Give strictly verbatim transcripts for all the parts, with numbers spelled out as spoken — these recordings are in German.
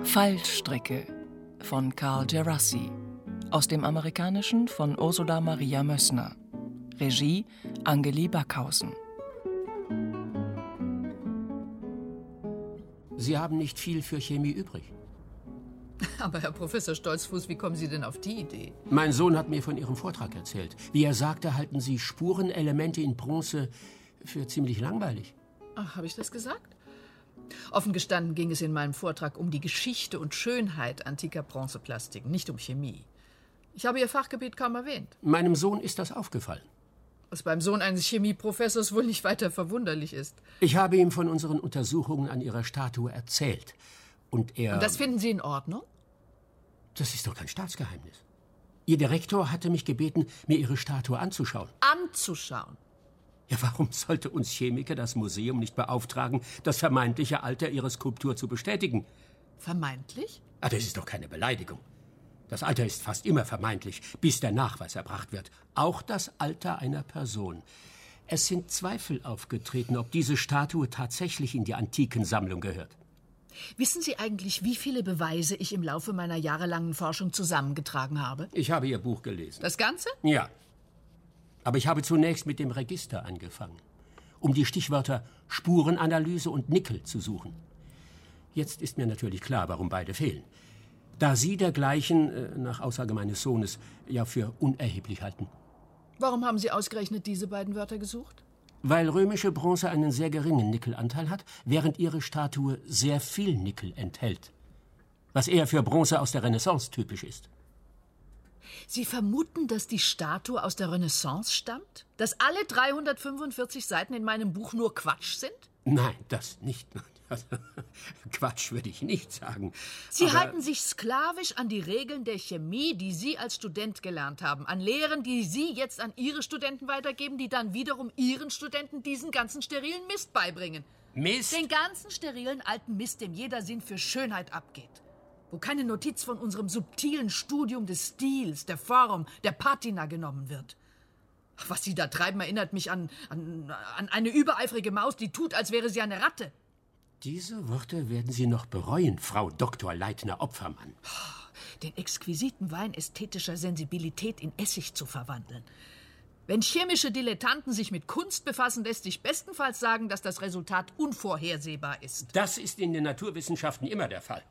Fallstricke von Carl Djerassi. Aus dem Amerikanischen von Ursula Maria Mössner. Regie Angeli Backhausen. Sie haben nicht viel für Chemie übrig. Aber Herr Professor Stolzfuß, wie kommen Sie denn auf die Idee? Mein Sohn hat mir von Ihrem Vortrag erzählt. Wie er sagte, halten Sie Spurenelemente in Bronze für ziemlich langweilig. Ach, habe ich das gesagt? Offen gestanden ging es in meinem Vortrag um die Geschichte und Schönheit antiker Bronzeplastiken, nicht um Chemie. Ich habe Ihr Fachgebiet kaum erwähnt. Meinem Sohn ist das aufgefallen. Was beim Sohn eines Chemieprofessors wohl nicht weiter verwunderlich ist. Ich habe ihm von unseren Untersuchungen an Ihrer Statue erzählt. Und er... Und das finden Sie in Ordnung? Das ist doch kein Staatsgeheimnis. Ihr Direktor hatte mich gebeten, mir Ihre Statue anzuschauen. Anzuschauen? Ja, warum sollte uns Chemiker das Museum nicht beauftragen, das vermeintliche Alter Ihrer Skulptur zu bestätigen? Vermeintlich? Ah, das ist doch keine Beleidigung. Das Alter ist fast immer vermeintlich, bis der Nachweis erbracht wird. Auch das Alter einer Person. Es sind Zweifel aufgetreten, ob diese Statue tatsächlich in die Antikensammlung gehört. Wissen Sie eigentlich, wie viele Beweise ich im Laufe meiner jahrelangen Forschung zusammengetragen habe? Ich habe Ihr Buch gelesen. Das Ganze? Ja. Aber ich habe zunächst mit dem Register angefangen, um die Stichwörter Spurenanalyse und Nickel zu suchen. Jetzt ist mir natürlich klar, warum beide fehlen. Da Sie dergleichen, äh, nach Aussage meines Sohnes, ja für unerheblich halten. Warum haben Sie ausgerechnet diese beiden Wörter gesucht? Weil römische Bronze einen sehr geringen Nickelanteil hat, während Ihre Statue sehr viel Nickel enthält. Was eher für Bronze aus der Renaissance typisch ist. Sie vermuten, dass die Statue aus der Renaissance stammt? Dass alle dreihundertfünfundvierzig Seiten in meinem Buch nur Quatsch sind? Nein, das nicht. Quatsch würde ich nicht sagen. Sie aber halten sich sklavisch an die Regeln der Chemie, die Sie als Student gelernt haben, an Lehren, die Sie jetzt an Ihre Studenten weitergeben, die dann wiederum Ihren Studenten diesen ganzen sterilen Mist beibringen. Mist? Den ganzen sterilen alten Mist, dem jeder Sinn für Schönheit abgeht. Wo keine Notiz von unserem subtilen Studium des Stils, der Form, der Patina genommen wird. Was Sie da treiben, erinnert mich an, an, an eine übereifrige Maus, die tut, als wäre sie eine Ratte. Diese Worte werden Sie noch bereuen, Frau Doktor Leitner-Opfermann. Den exquisiten Wein ästhetischer Sensibilität in Essig zu verwandeln. Wenn chemische Dilettanten sich mit Kunst befassen, lässt sich bestenfalls sagen, dass das Resultat unvorhersehbar ist. Das ist in den Naturwissenschaften immer der Fall.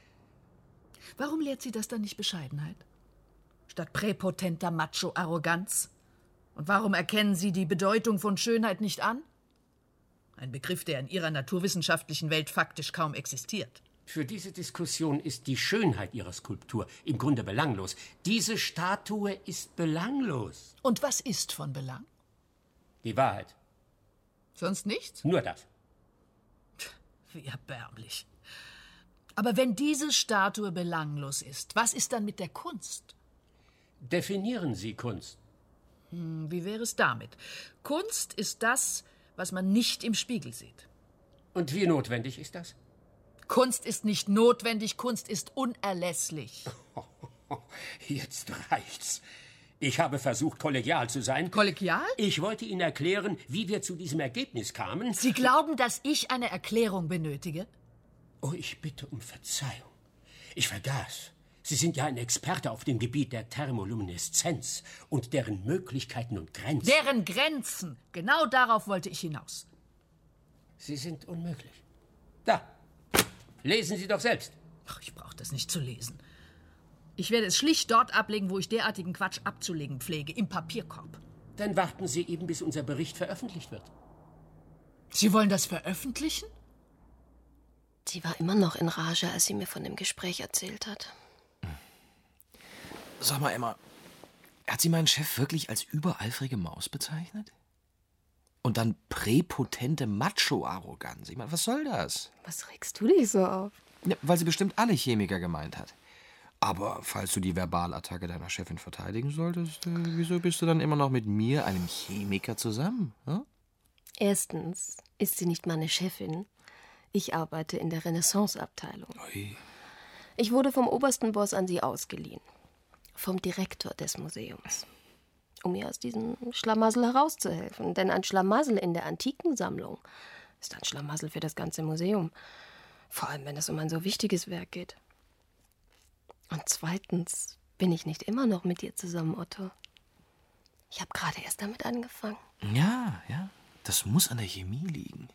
Warum lehrt sie das dann nicht Bescheidenheit? Statt präpotenter Macho-Arroganz? Und warum erkennen Sie die Bedeutung von Schönheit nicht an? Ein Begriff, der in Ihrer naturwissenschaftlichen Welt faktisch kaum existiert. Für diese Diskussion ist die Schönheit Ihrer Skulptur im Grunde belanglos. Diese Statue ist belanglos. Und was ist von Belang? Die Wahrheit. Sonst nichts? Nur das. Wie erbärmlich. Aber wenn diese Statue belanglos ist, was ist dann mit der Kunst? Definieren Sie Kunst. Hm, wie wäre es damit? Kunst ist das, was man nicht im Spiegel sieht. Und wie notwendig ist das? Kunst ist nicht notwendig, Kunst ist unerlässlich. Jetzt reicht's. Ich habe versucht, kollegial zu sein. Kollegial? Ich wollte Ihnen erklären, wie wir zu diesem Ergebnis kamen. Sie glauben, dass ich eine Erklärung benötige? Oh, ich bitte um Verzeihung. Ich vergaß. Sie sind ja ein Experte auf dem Gebiet der Thermolumineszenz und deren Möglichkeiten und Grenzen. Deren Grenzen! Genau darauf wollte ich hinaus. Sie sind unmöglich. Da, lesen Sie doch selbst. Ach, ich brauche das nicht zu lesen. Ich werde es schlicht dort ablegen, wo ich derartigen Quatsch abzulegen pflege, im Papierkorb. Dann warten Sie eben, bis unser Bericht veröffentlicht wird. Sie wollen das veröffentlichen? Sie war immer noch in Rage, als sie mir von dem Gespräch erzählt hat. Sag mal, Emma, hat sie meinen Chef wirklich als übereifrige Maus bezeichnet? Und dann präpotente Macho-Arroganz. Ich meine, was soll das? Was regst du dich so auf? Ja, weil sie bestimmt alle Chemiker gemeint hat. Aber falls du die Verbalattacke deiner Chefin verteidigen solltest, äh, wieso bist du dann immer noch mit mir, einem Chemiker, zusammen? Hm? Erstens ist sie nicht meine Chefin. Ich arbeite in der Renaissance-Abteilung. Ui. Ich wurde vom obersten Boss an sie ausgeliehen. Vom Direktor des Museums. Um ihr aus diesem Schlamassel herauszuhelfen. Denn ein Schlamassel in der Antikensammlung ist ein Schlamassel für das ganze Museum. Vor allem, wenn es um ein so wichtiges Werk geht. Und zweitens bin ich nicht immer noch mit dir zusammen, Otto. Ich habe gerade erst damit angefangen. Ja, ja. Das muss an der Chemie liegen.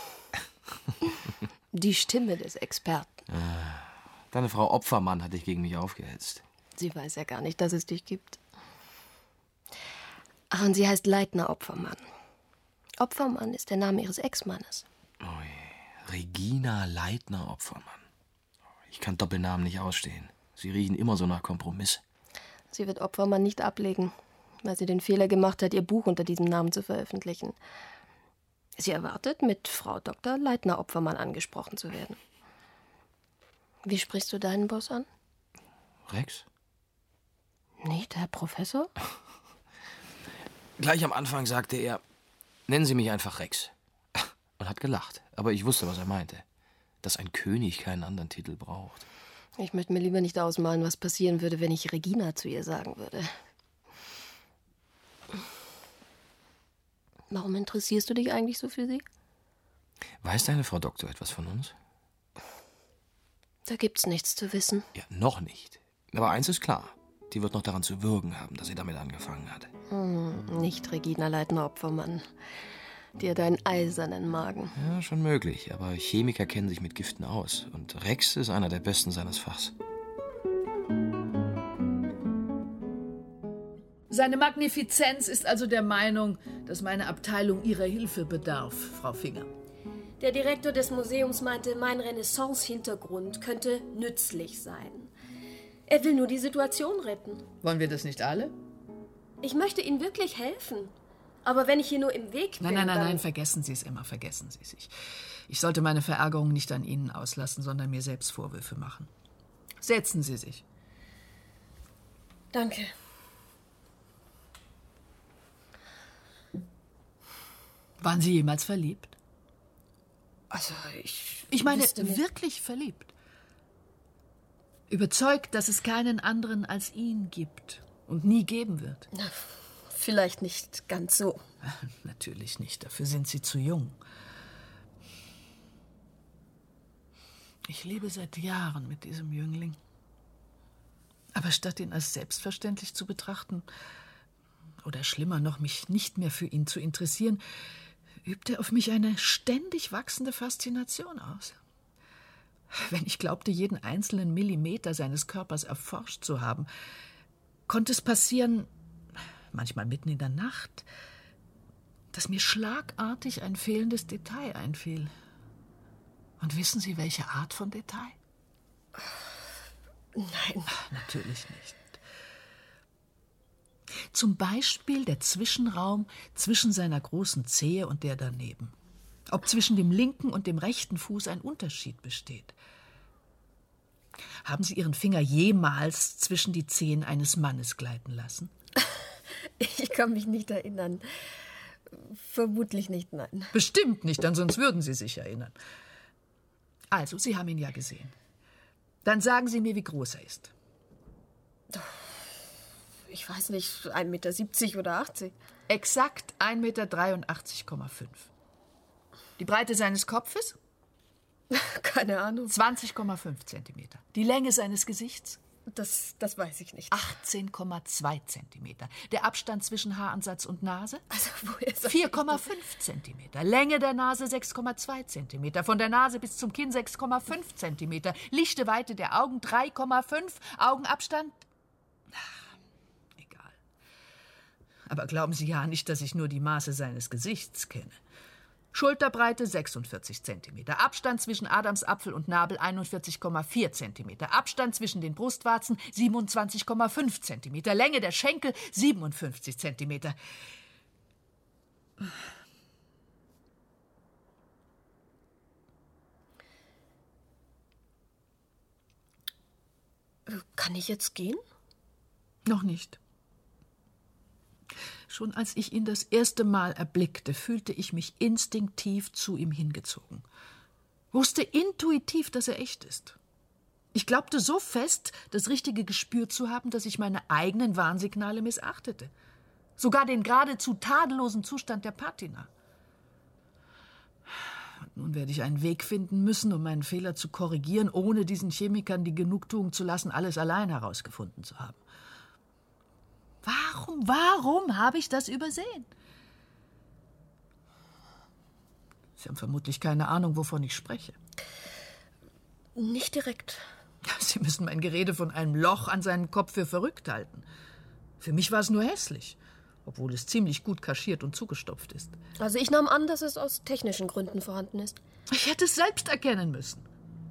Die Stimme des Experten. Deine Frau Opfermann hat dich gegen mich aufgehetzt. Sie weiß ja gar nicht, dass es dich gibt. Ach, und sie heißt Leitner Opfermann. Opfermann ist der Name ihres Ex-Mannes. Ui, Regina Leitner Opfermann. Ich kann Doppelnamen nicht ausstehen. Sie riechen immer so nach Kompromiss. Sie wird Opfermann nicht ablegen, weil sie den Fehler gemacht hat, ihr Buch unter diesem Namen zu veröffentlichen. Sie erwartet, mit Frau Doktor Leitner Opfermann angesprochen zu werden. Wie sprichst du deinen Boss an? Rex? Nicht, Herr Professor? Gleich am Anfang sagte er, nennen Sie mich einfach Rex. Und hat gelacht. Aber ich wusste, was er meinte. Dass ein König keinen anderen Titel braucht. Ich möchte mir lieber nicht ausmalen, was passieren würde, wenn ich Regina zu ihr sagen würde. Warum interessierst du dich eigentlich so für sie? Weiß deine Frau Doktor etwas von uns? Da gibt's nichts zu wissen. Ja, noch nicht. Aber eins ist klar. Die wird noch daran zu würgen haben, dass sie damit angefangen hat. Hm, nicht Regina Leitner Opfermann. Die hat einen eisernen Magen. Ja, schon möglich. Aber Chemiker kennen sich mit Giften aus. Und Rex ist einer der Besten seines Fachs. Seine Magnifizenz ist also der Meinung, dass meine Abteilung Ihrer Hilfe bedarf, Frau Finger. Der Direktor des Museums meinte, mein Renaissance-Hintergrund könnte nützlich sein. Er will nur die Situation retten. Wollen wir das nicht alle? Ich möchte Ihnen wirklich helfen. Aber wenn ich hier nur im Weg bin... Nein, nein, nein, dann... nein, vergessen Sie es immer, vergessen Sie sich. Ich sollte meine Verärgerung nicht an Ihnen auslassen, sondern mir selbst Vorwürfe machen. Setzen Sie sich. Danke. Waren Sie jemals verliebt? Also, ich... Ich meine, wüsste nicht. wirklich verliebt. Überzeugt, dass es keinen anderen als ihn gibt und nie geben wird. Na, vielleicht nicht ganz so. Natürlich nicht, dafür sind Sie zu jung. Ich lebe seit Jahren mit diesem Jüngling. Aber statt ihn als selbstverständlich zu betrachten, oder schlimmer noch, mich nicht mehr für ihn zu interessieren, übt er auf mich eine ständig wachsende Faszination aus. Wenn ich glaubte, jeden einzelnen Millimeter seines Körpers erforscht zu haben, konnte es passieren, manchmal mitten in der Nacht, dass mir schlagartig ein fehlendes Detail einfiel. Und wissen Sie, welche Art von Detail? Nein. Natürlich nicht. Zum Beispiel der Zwischenraum zwischen seiner großen Zehe und der daneben. Ob zwischen dem linken und dem rechten Fuß ein Unterschied besteht. Haben Sie Ihren Finger jemals zwischen die Zehen eines Mannes gleiten lassen? Ich kann mich nicht erinnern. Vermutlich nicht, nein. Bestimmt nicht, denn sonst würden Sie sich erinnern. Also, Sie haben ihn ja gesehen. Dann sagen Sie mir, wie groß er ist. Ich weiß nicht, ein Meter siebzig oder achtzig. Exakt ein Meter dreiundachtzig Komma fünf. Die Breite seines Kopfes? Keine Ahnung. zwanzig Komma fünf Zentimeter. Die Länge seines Gesichts? Das, das weiß ich nicht. achtzehn Komma zwei Zentimeter. Der Abstand zwischen Haaransatz und Nase? Also, woher soll vier Komma fünf Zentimeter. Länge der Nase sechs Komma zwei Zentimeter. Von der Nase bis zum Kinn sechs Komma fünf Zentimeter. Lichte Weite der Augen drei Komma fünf. Augenabstand? Ach, egal. Aber glauben Sie ja nicht, dass ich nur die Maße seines Gesichts kenne. Schulterbreite sechsundvierzig Zentimeter. Abstand zwischen Adamsapfel und Nabel einundvierzig Komma vier Zentimeter. Abstand zwischen den Brustwarzen siebenundzwanzig Komma fünf Zentimeter. Länge der Schenkel siebenundfünfzig Zentimeter. Kann ich jetzt gehen? Noch nicht. Schon als ich ihn das erste Mal erblickte, fühlte ich mich instinktiv zu ihm hingezogen. Wusste intuitiv, dass er echt ist. Ich glaubte so fest, das richtige Gespür zu haben, dass ich meine eigenen Warnsignale missachtete. Sogar den geradezu tadellosen Zustand der Patina. Und Nun werde ich einen Weg finden müssen, um meinen Fehler zu korrigieren, ohne diesen Chemikern die Genugtuung zu lassen, alles allein herausgefunden zu haben. Warum, warum habe ich das übersehen? Sie haben vermutlich keine Ahnung, wovon ich spreche. Nicht direkt. Sie müssen mein Gerede von einem Loch an seinen Kopf für verrückt halten. Für mich war es nur hässlich, obwohl es ziemlich gut kaschiert und zugestopft ist. Also ich nahm an, dass es aus technischen Gründen vorhanden ist. Ich hätte es selbst erkennen müssen.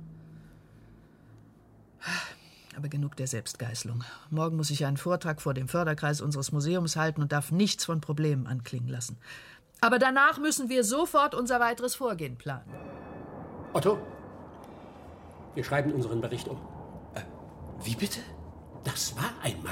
Aber genug der Selbstgeißelung. Morgen muss ich einen Vortrag vor dem Förderkreis unseres Museums halten und darf nichts von Problemen anklingen lassen. Aber danach müssen wir sofort unser weiteres Vorgehen planen. Otto, wir schreiben unseren Bericht um. Äh, wie bitte? Das war einmal,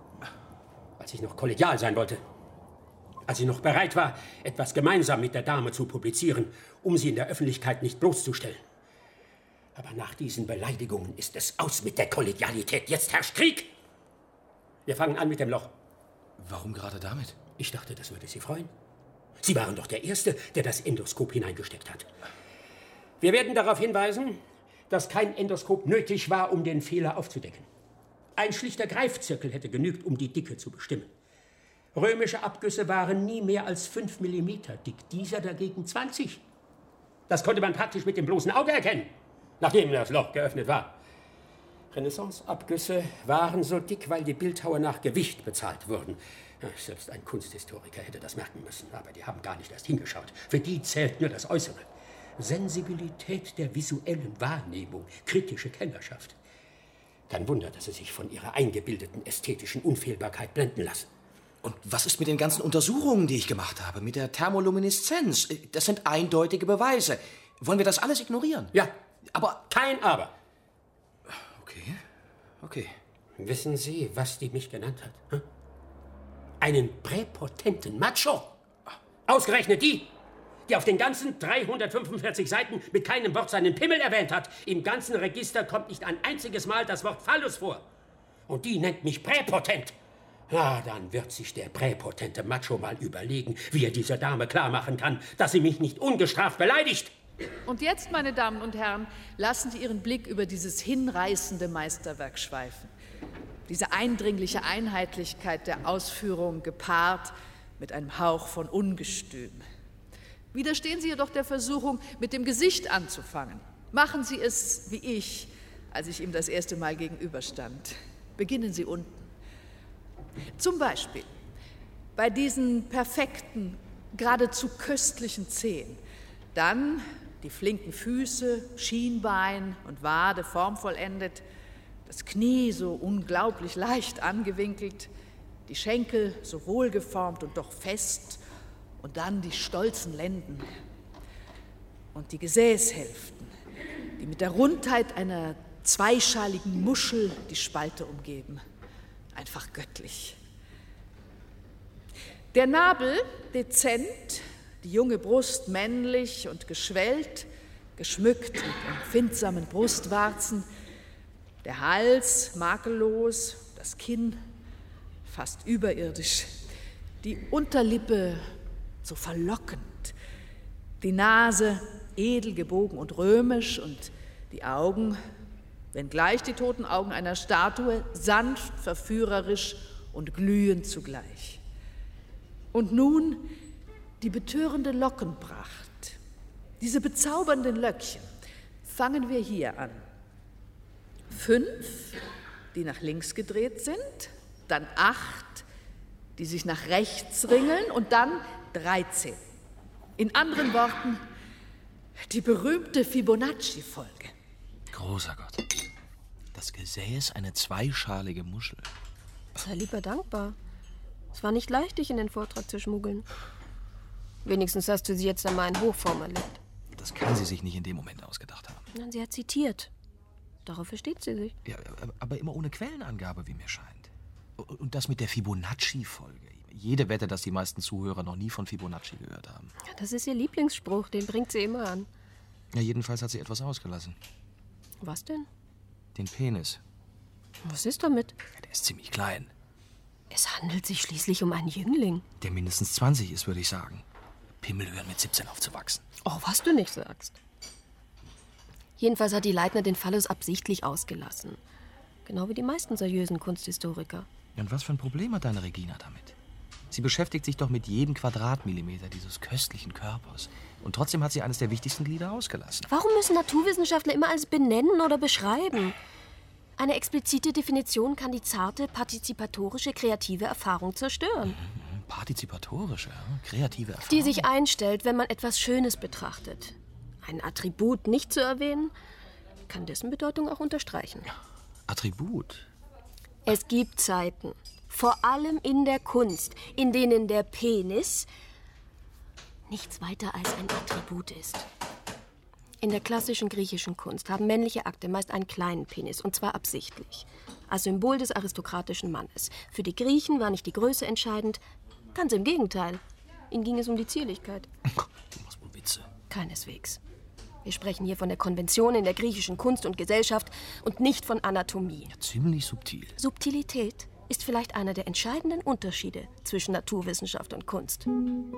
als ich noch kollegial sein wollte. Als ich noch bereit war, etwas gemeinsam mit der Dame zu publizieren, um sie in der Öffentlichkeit nicht bloßzustellen. Aber nach diesen Beleidigungen ist es aus mit der Kollegialität. Jetzt herrscht Krieg. Wir fangen an mit dem Loch. Warum gerade damit? Ich dachte, das würde Sie freuen. Sie waren doch der Erste, der das Endoskop hineingesteckt hat. Wir werden darauf hinweisen, dass kein Endoskop nötig war, um den Fehler aufzudecken. Ein schlichter Greifzirkel hätte genügt, um die Dicke zu bestimmen. Römische Abgüsse waren nie mehr als fünf Millimeter dick, dieser dagegen zwanzig. Das konnte man praktisch mit dem bloßen Auge erkennen, nachdem das Loch geöffnet war. Renaissance-Abgüsse waren so dick, weil die Bildhauer nach Gewicht bezahlt wurden. Ja, selbst ein Kunsthistoriker hätte das merken müssen, aber die haben gar nicht erst hingeschaut. Für die zählt nur das Äußere. Sensibilität der visuellen Wahrnehmung, kritische Kennerschaft. Kein Wunder, dass sie sich von ihrer eingebildeten ästhetischen Unfehlbarkeit blenden lassen. Und was ist mit den ganzen Untersuchungen, die ich gemacht habe, mit der Thermolumineszenz? Das sind eindeutige Beweise. Wollen wir das alles ignorieren? Ja, aber... Kein Aber. Okay, okay. Wissen Sie, was die mich genannt hat? Hm? Einen präpotenten Macho. Ausgerechnet die, die auf den ganzen dreihundertfünfundvierzig Seiten mit keinem Wort seinen Pimmel erwähnt hat. Im ganzen Register kommt nicht ein einziges Mal das Wort Phallus vor. Und die nennt mich präpotent. Na, dann wird sich der präpotente Macho mal überlegen, wie er dieser Dame klarmachen kann, dass sie mich nicht ungestraft beleidigt. Und jetzt, meine Damen und Herren, lassen Sie Ihren Blick über dieses hinreißende Meisterwerk schweifen. Diese eindringliche Einheitlichkeit der Ausführung gepaart mit einem Hauch von Ungestüm. Widerstehen Sie jedoch der Versuchung, mit dem Gesicht anzufangen. Machen Sie es wie ich, als ich ihm das erste Mal gegenüberstand. Beginnen Sie unten. Zum Beispiel bei diesen perfekten, geradezu köstlichen Zehen. Dann die flinken Füße, Schienbein und Wade formvollendet, das Knie so unglaublich leicht angewinkelt, die Schenkel so wohlgeformt und doch fest und dann die stolzen Lenden und die Gesäßhälften, die mit der Rundheit einer zweischaligen Muschel die Spalte umgeben. Einfach göttlich. Der Nabel dezent, die junge Brust männlich und geschwellt, geschmückt mit empfindsamen Brustwarzen, der Hals makellos, das Kinn fast überirdisch, die Unterlippe so verlockend, die Nase edel gebogen und römisch und die Augen, wenngleich die toten Augen einer Statue, sanft, verführerisch und glühend zugleich. Und nun die betörende Lockenpracht, diese bezaubernden Löckchen. Fangen wir hier an. Fünf, die nach links gedreht sind, dann acht, die sich nach rechts ringeln und dann dreizehn. In anderen Worten, die berühmte Fibonacci-Folge. Großer Gott. Das Gesäß eine zweischalige Muschel. Sei lieber dankbar. Es war nicht leicht, dich in den Vortrag zu schmuggeln. Wenigstens hast du sie jetzt einmal in Hochform erlebt. Das kann sie sich nicht in dem Moment ausgedacht haben. Nein, sie hat zitiert. Darauf versteht sie sich. Ja, aber immer ohne Quellenangabe, wie mir scheint. Und das mit der Fibonacci-Folge. Jede Wette, dass die meisten Zuhörer noch nie von Fibonacci gehört haben. Das ist ihr Lieblingsspruch, den bringt sie immer an. Ja, jedenfalls hat sie etwas ausgelassen. Was denn? Den Penis. Was ist damit? Ja, der ist ziemlich klein. Es handelt sich schließlich um einen Jüngling. Der mindestens zwanzig ist, würde ich sagen. Pimmel hören, mit siebzehn aufzuwachsen. Oh, was du nicht sagst. Jedenfalls hat die Leitner den Phallus absichtlich ausgelassen. Genau wie die meisten seriösen Kunsthistoriker. Und was für ein Problem hat deine Regina damit? Sie beschäftigt sich doch mit jedem Quadratmillimeter dieses köstlichen Körpers. Und trotzdem hat sie eines der wichtigsten Glieder ausgelassen. Warum müssen Naturwissenschaftler immer alles benennen oder beschreiben? Eine explizite Definition kann die zarte, partizipatorische, kreative Erfahrung zerstören. Partizipatorische, kreative Erfahrung? Die sich einstellt, wenn man etwas Schönes betrachtet. Ein Attribut nicht zu erwähnen, kann dessen Bedeutung auch unterstreichen. Attribut? Es gibt Zeiten, vor allem in der Kunst, in denen der Penis nichts weiter als ein Attribut ist. In der klassischen griechischen Kunst haben männliche Akte meist einen kleinen Penis, und zwar absichtlich. Als Symbol des aristokratischen Mannes. Für die Griechen war nicht die Größe entscheidend, ganz im Gegenteil. Ihnen ging es um die Zierlichkeit. Du machst wohl Witze. Keineswegs. Wir sprechen hier von der Konvention in der griechischen Kunst und Gesellschaft und nicht von Anatomie. Ja, ziemlich subtil. Subtilität ist vielleicht einer der entscheidenden Unterschiede zwischen Naturwissenschaft und Kunst.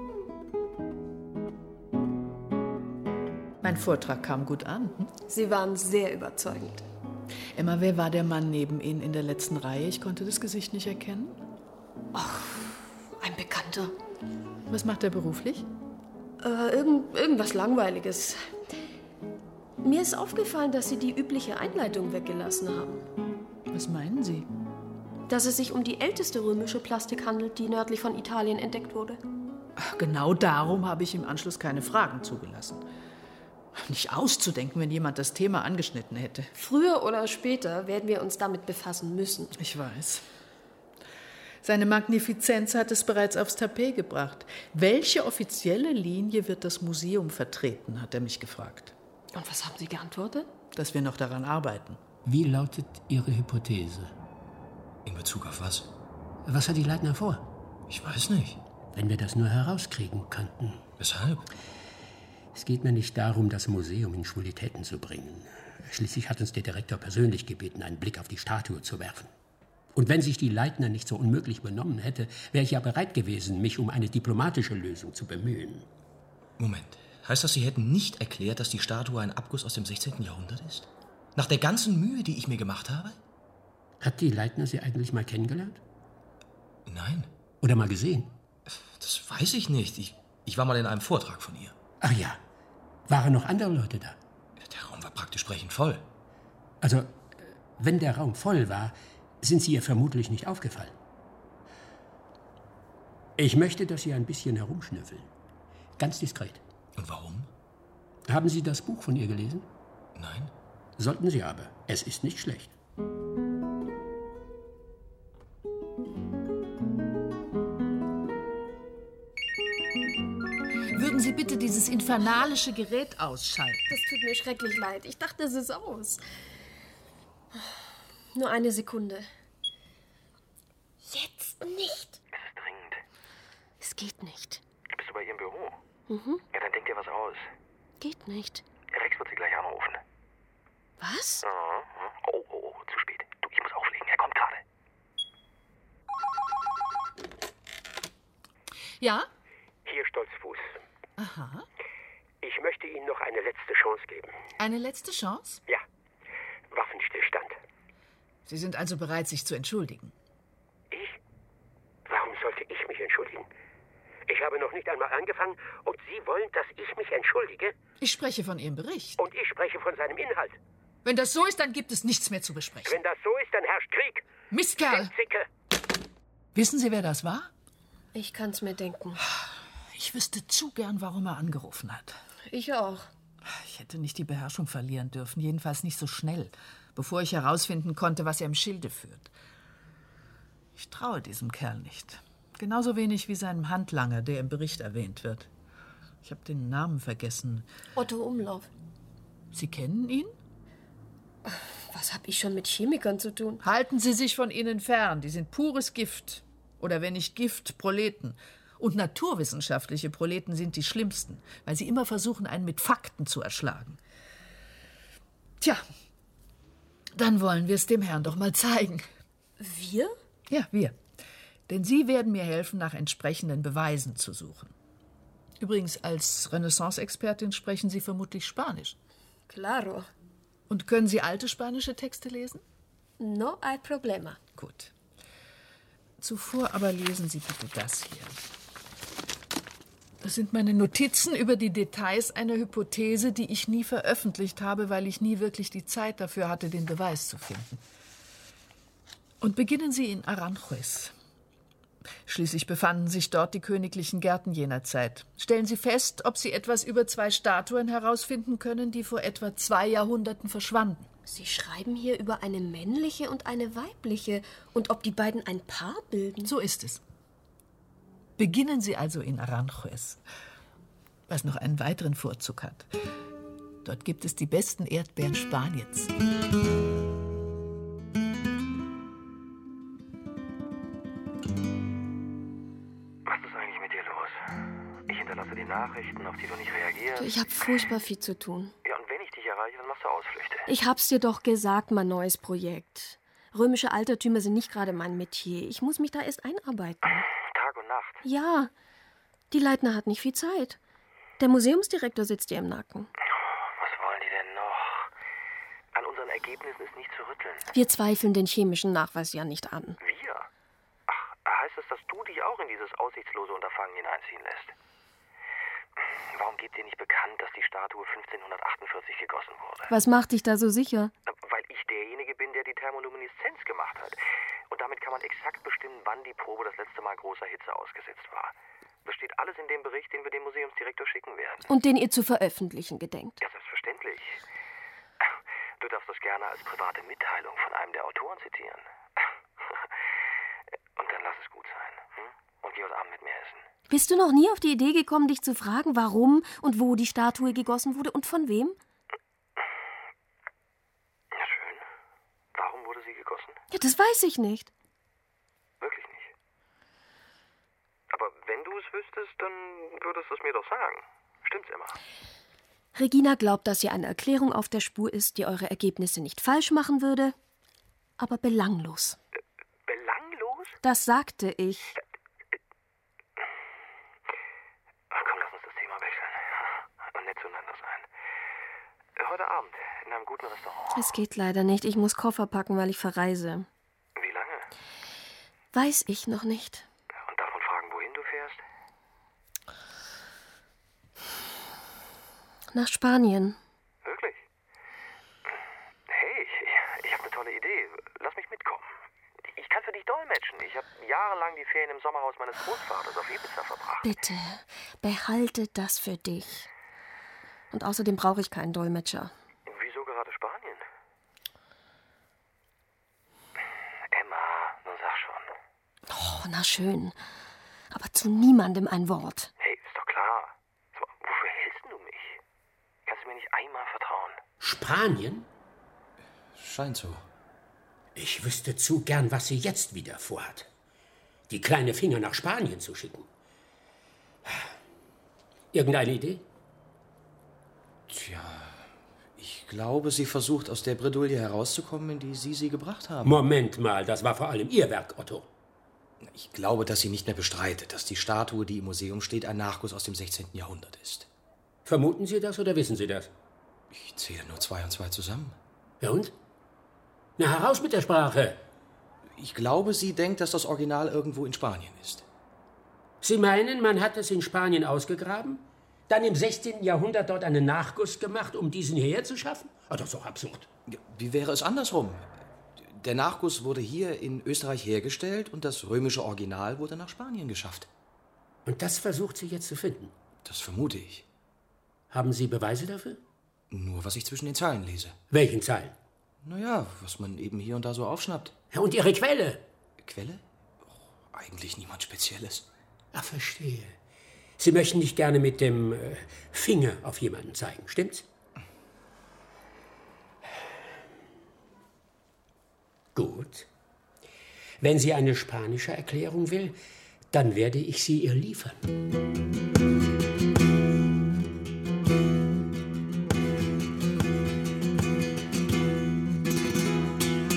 Mein Vortrag kam gut an. Hm? Sie waren sehr überzeugend. Emma, wer war der Mann neben Ihnen in der letzten Reihe? Ich konnte das Gesicht nicht erkennen. Ach, ein Bekannter. Was macht er beruflich? Äh, irgend, irgendwas Langweiliges. Mir ist aufgefallen, dass Sie die übliche Einleitung weggelassen haben. Was meinen Sie? Dass es sich um die älteste römische Plastik handelt, die nördlich von Italien entdeckt wurde. Ach, genau darum habe ich im Anschluss keine Fragen zugelassen. Nicht auszudenken, wenn jemand das Thema angeschnitten hätte. Früher oder später werden wir uns damit befassen müssen. Ich weiß. Seine Magnifizenz hat es bereits aufs Tapet gebracht. Welche offizielle Linie wird das Museum vertreten, hat er mich gefragt. Und was haben Sie geantwortet? Dass wir noch daran arbeiten. Wie lautet Ihre Hypothese? In Bezug auf was? Was hat die Leitner vor? Ich weiß nicht. Wenn wir das nur herauskriegen könnten. Weshalb? Es geht mir nicht darum, das Museum in Schwulitäten zu bringen. Schließlich hat uns der Direktor persönlich gebeten, einen Blick auf die Statue zu werfen. Und wenn sich die Leitner nicht so unmöglich benommen hätte, wäre ich ja bereit gewesen, mich um eine diplomatische Lösung zu bemühen. Moment. Heißt das, Sie hätten nicht erklärt, dass die Statue ein Abguss aus dem sechzehnten Jahrhundert ist? Nach der ganzen Mühe, die ich mir gemacht habe? Hat die Leitner Sie eigentlich mal kennengelernt? Nein. Oder mal gesehen? Das weiß ich nicht. Ich, ich war mal in einem Vortrag von ihr. Ach ja. Waren noch andere Leute da? Der Raum war praktisch brechend voll. Also, wenn der Raum voll war, sind Sie ihr vermutlich nicht aufgefallen. Ich möchte, dass Sie ein bisschen herumschnüffeln. Ganz diskret. Und warum? Haben Sie das Buch von ihr gelesen? Nein. Sollten Sie aber. Es ist nicht schlecht. Würden Sie bitte dieses infernalische Gerät ausschalten? Das tut mir schrecklich leid. Ich dachte, es ist aus. Nur eine Sekunde. Jetzt nicht. Es ist dringend. Es geht nicht. Bist du bei Ihrem Büro? Mhm. Ja, dann denk dir was aus. Geht nicht. Rex wird Sie gleich anrufen. Was? Mhm. Oh, oh, oh, zu spät. Du, ich muss auflegen. Er kommt gerade. Ja? Hier Stolzfuß. Aha. Ich möchte Ihnen noch eine letzte Chance geben. Eine letzte Chance? Ja. Waffenstillstand. Sie sind also bereit, sich zu entschuldigen? Ich? Warum sollte ich mich entschuldigen? Ich habe noch nicht einmal angefangen und Sie wollen, dass ich mich entschuldige? Ich spreche von Ihrem Bericht. Und ich spreche von seinem Inhalt. Wenn das so ist, dann gibt es nichts mehr zu besprechen. Wenn das so ist, dann herrscht Krieg. Mistkerl! Zicke. Wissen Sie, wer das war? Ich kann's mir denken. Ich wüsste zu gern, warum er angerufen hat. Ich auch. Ich hätte nicht die Beherrschung verlieren dürfen, jedenfalls nicht so schnell, bevor ich herausfinden konnte, was er im Schilde führt. Ich traue diesem Kerl nicht. Genauso wenig wie seinem Handlanger, der im Bericht erwähnt wird. Ich habe den Namen vergessen. Otto Umlauf. Sie kennen ihn? Was habe ich schon mit Chemikern zu tun? Halten Sie sich von ihnen fern. Die sind pures Gift. Oder wenn nicht Gift, Proleten. Und naturwissenschaftliche Proleten sind die schlimmsten, weil sie immer versuchen, einen mit Fakten zu erschlagen. Tja, dann wollen wir es dem Herrn doch mal zeigen. Wir? Ja, wir. Denn Sie werden mir helfen, nach entsprechenden Beweisen zu suchen. Übrigens, als Renaissance-Expertin sprechen Sie vermutlich Spanisch. Claro. Und können Sie alte spanische Texte lesen? No hay problema. Gut. Zuvor aber lesen Sie bitte das hier. Das sind meine Notizen über die Details einer Hypothese, die ich nie veröffentlicht habe, weil ich nie wirklich die Zeit dafür hatte, den Beweis zu finden. Und beginnen Sie in Aranjuez. Schließlich befanden sich dort die königlichen Gärten jener Zeit. Stellen Sie fest, ob Sie etwas über zwei Statuen herausfinden können, die vor etwa zwei Jahrhunderten verschwanden. Sie schreiben hier über eine männliche und eine weibliche und ob die beiden ein Paar bilden. So ist es. Beginnen Sie also in Aranjuez, was noch einen weiteren Vorzug hat. Dort gibt es die besten Erdbeeren Spaniens. Was ist eigentlich mit dir los? Ich hinterlasse die Nachrichten, auf die du nicht reagierst. Du, ich habe furchtbar viel zu tun. Ja, und wenn ich dich erreiche, dann machst du Ausflüchte. Ich hab's dir doch gesagt, mein neues Projekt. Römische Altertümer sind nicht gerade mein Metier. Ich muss mich da erst einarbeiten. Tag und Nacht. Ja, die Leitner hat nicht viel Zeit. Der Museumsdirektor sitzt ihr im Nacken. Was wollen die denn noch? An unseren Ergebnissen ist nicht zu rütteln. Wir zweifeln den chemischen Nachweis ja nicht an. Wir? Ach, heißt es, dass du dich auch in dieses aussichtslose Unterfangen hineinziehen lässt? Warum geht dir nicht bekannt, dass die Statue fünfzehnhundertachtundvierzig gegossen wurde? Was macht dich da so sicher? Weil ich derjenige bin, der die Thermolumineszenz gemacht hat. Und damit kann man exakt bestimmen, wann die Probe das letzte Mal großer Hitze ausgesetzt war. Das steht alles in dem Bericht, den wir dem Museumsdirektor schicken werden. Und den ihr zu veröffentlichen gedenkt. Ja, selbstverständlich. Du darfst das gerne als private Mitteilung von einem der Autoren zitieren. Und dann lass es gut sein. Hm? Und geh heute Abend mit mir essen. Bist du noch nie auf die Idee gekommen, dich zu fragen, warum und wo die Statue gegossen wurde und von wem? Ja, schön. Warum wurde sie gegossen? Ja, das weiß ich nicht. Wirklich nicht. Aber wenn du es wüsstest, dann würdest du es mir doch sagen. Stimmt's immer? Regina glaubt, dass ihr eine Erklärung auf der Spur ist, die eure Ergebnisse nicht falsch machen würde, aber belanglos. Äh, belanglos? Das sagte ich. Ach komm, lass uns das Thema wechseln. Und nett zueinander sein. Heute Abend in einem guten Restaurant. Es geht leider nicht. Ich muss Koffer packen, weil ich verreise. Wie lange? Weiß ich noch nicht. Und darf man fragen, wohin du fährst? Nach Spanien. Wirklich? Hey, ich, ich habe eine tolle Idee. Lass mich mitkommen. Ich kann für dich dolmetschen. Ich habe jahrelang die Ferien im Sommerhaus meines Großvaters auf Ibiza verbracht. Bitte, behalte das für dich. Und außerdem brauche ich keinen Dolmetscher. Wieso gerade Spanien? Emma, nun sag schon. Oh, na schön. Aber zu niemandem ein Wort. Hey, ist doch klar. So, wofür hältst du mich? Kannst du mir nicht einmal vertrauen? Spanien? Scheint so. Ich wüsste zu gern, was sie jetzt wieder vorhat. Die kleine Finger nach Spanien zu schicken. Irgendeine Idee? Tja, ich glaube, sie versucht, aus der Bredouille herauszukommen, in die Sie sie gebracht haben. Moment mal, das war vor allem Ihr Werk, Otto. Ich glaube, dass sie nicht mehr bestreitet, dass die Statue, die im Museum steht, ein Nachguss aus dem sechzehnten Jahrhundert ist. Vermuten Sie das oder wissen Sie das? Ich zähle nur zwei und zwei zusammen. Ja und? Na, heraus mit der Sprache! Ich glaube, sie denkt, dass das Original irgendwo in Spanien ist. Sie meinen, man hat es in Spanien ausgegraben? Dann im sechzehnten Jahrhundert dort einen Nachguss gemacht, um diesen hierher zu schaffen? Oh, das ist doch absurd. Wie wäre es andersrum? Der Nachguss wurde hier in Österreich hergestellt und das römische Original wurde nach Spanien geschafft. Und das versucht sie jetzt zu finden? Das vermute ich. Haben Sie Beweise dafür? Nur, was ich zwischen den Zeilen lese. Welchen Zeilen? Naja, was man eben hier und da so aufschnappt. Ja, und Ihre Quelle? Quelle? Oh, eigentlich niemand Spezielles. Ach, verstehe. Sie möchten nicht gerne mit dem äh, Finger auf jemanden zeigen, stimmt's? Gut. Wenn sie eine spanische Erklärung will, dann werde ich sie ihr liefern.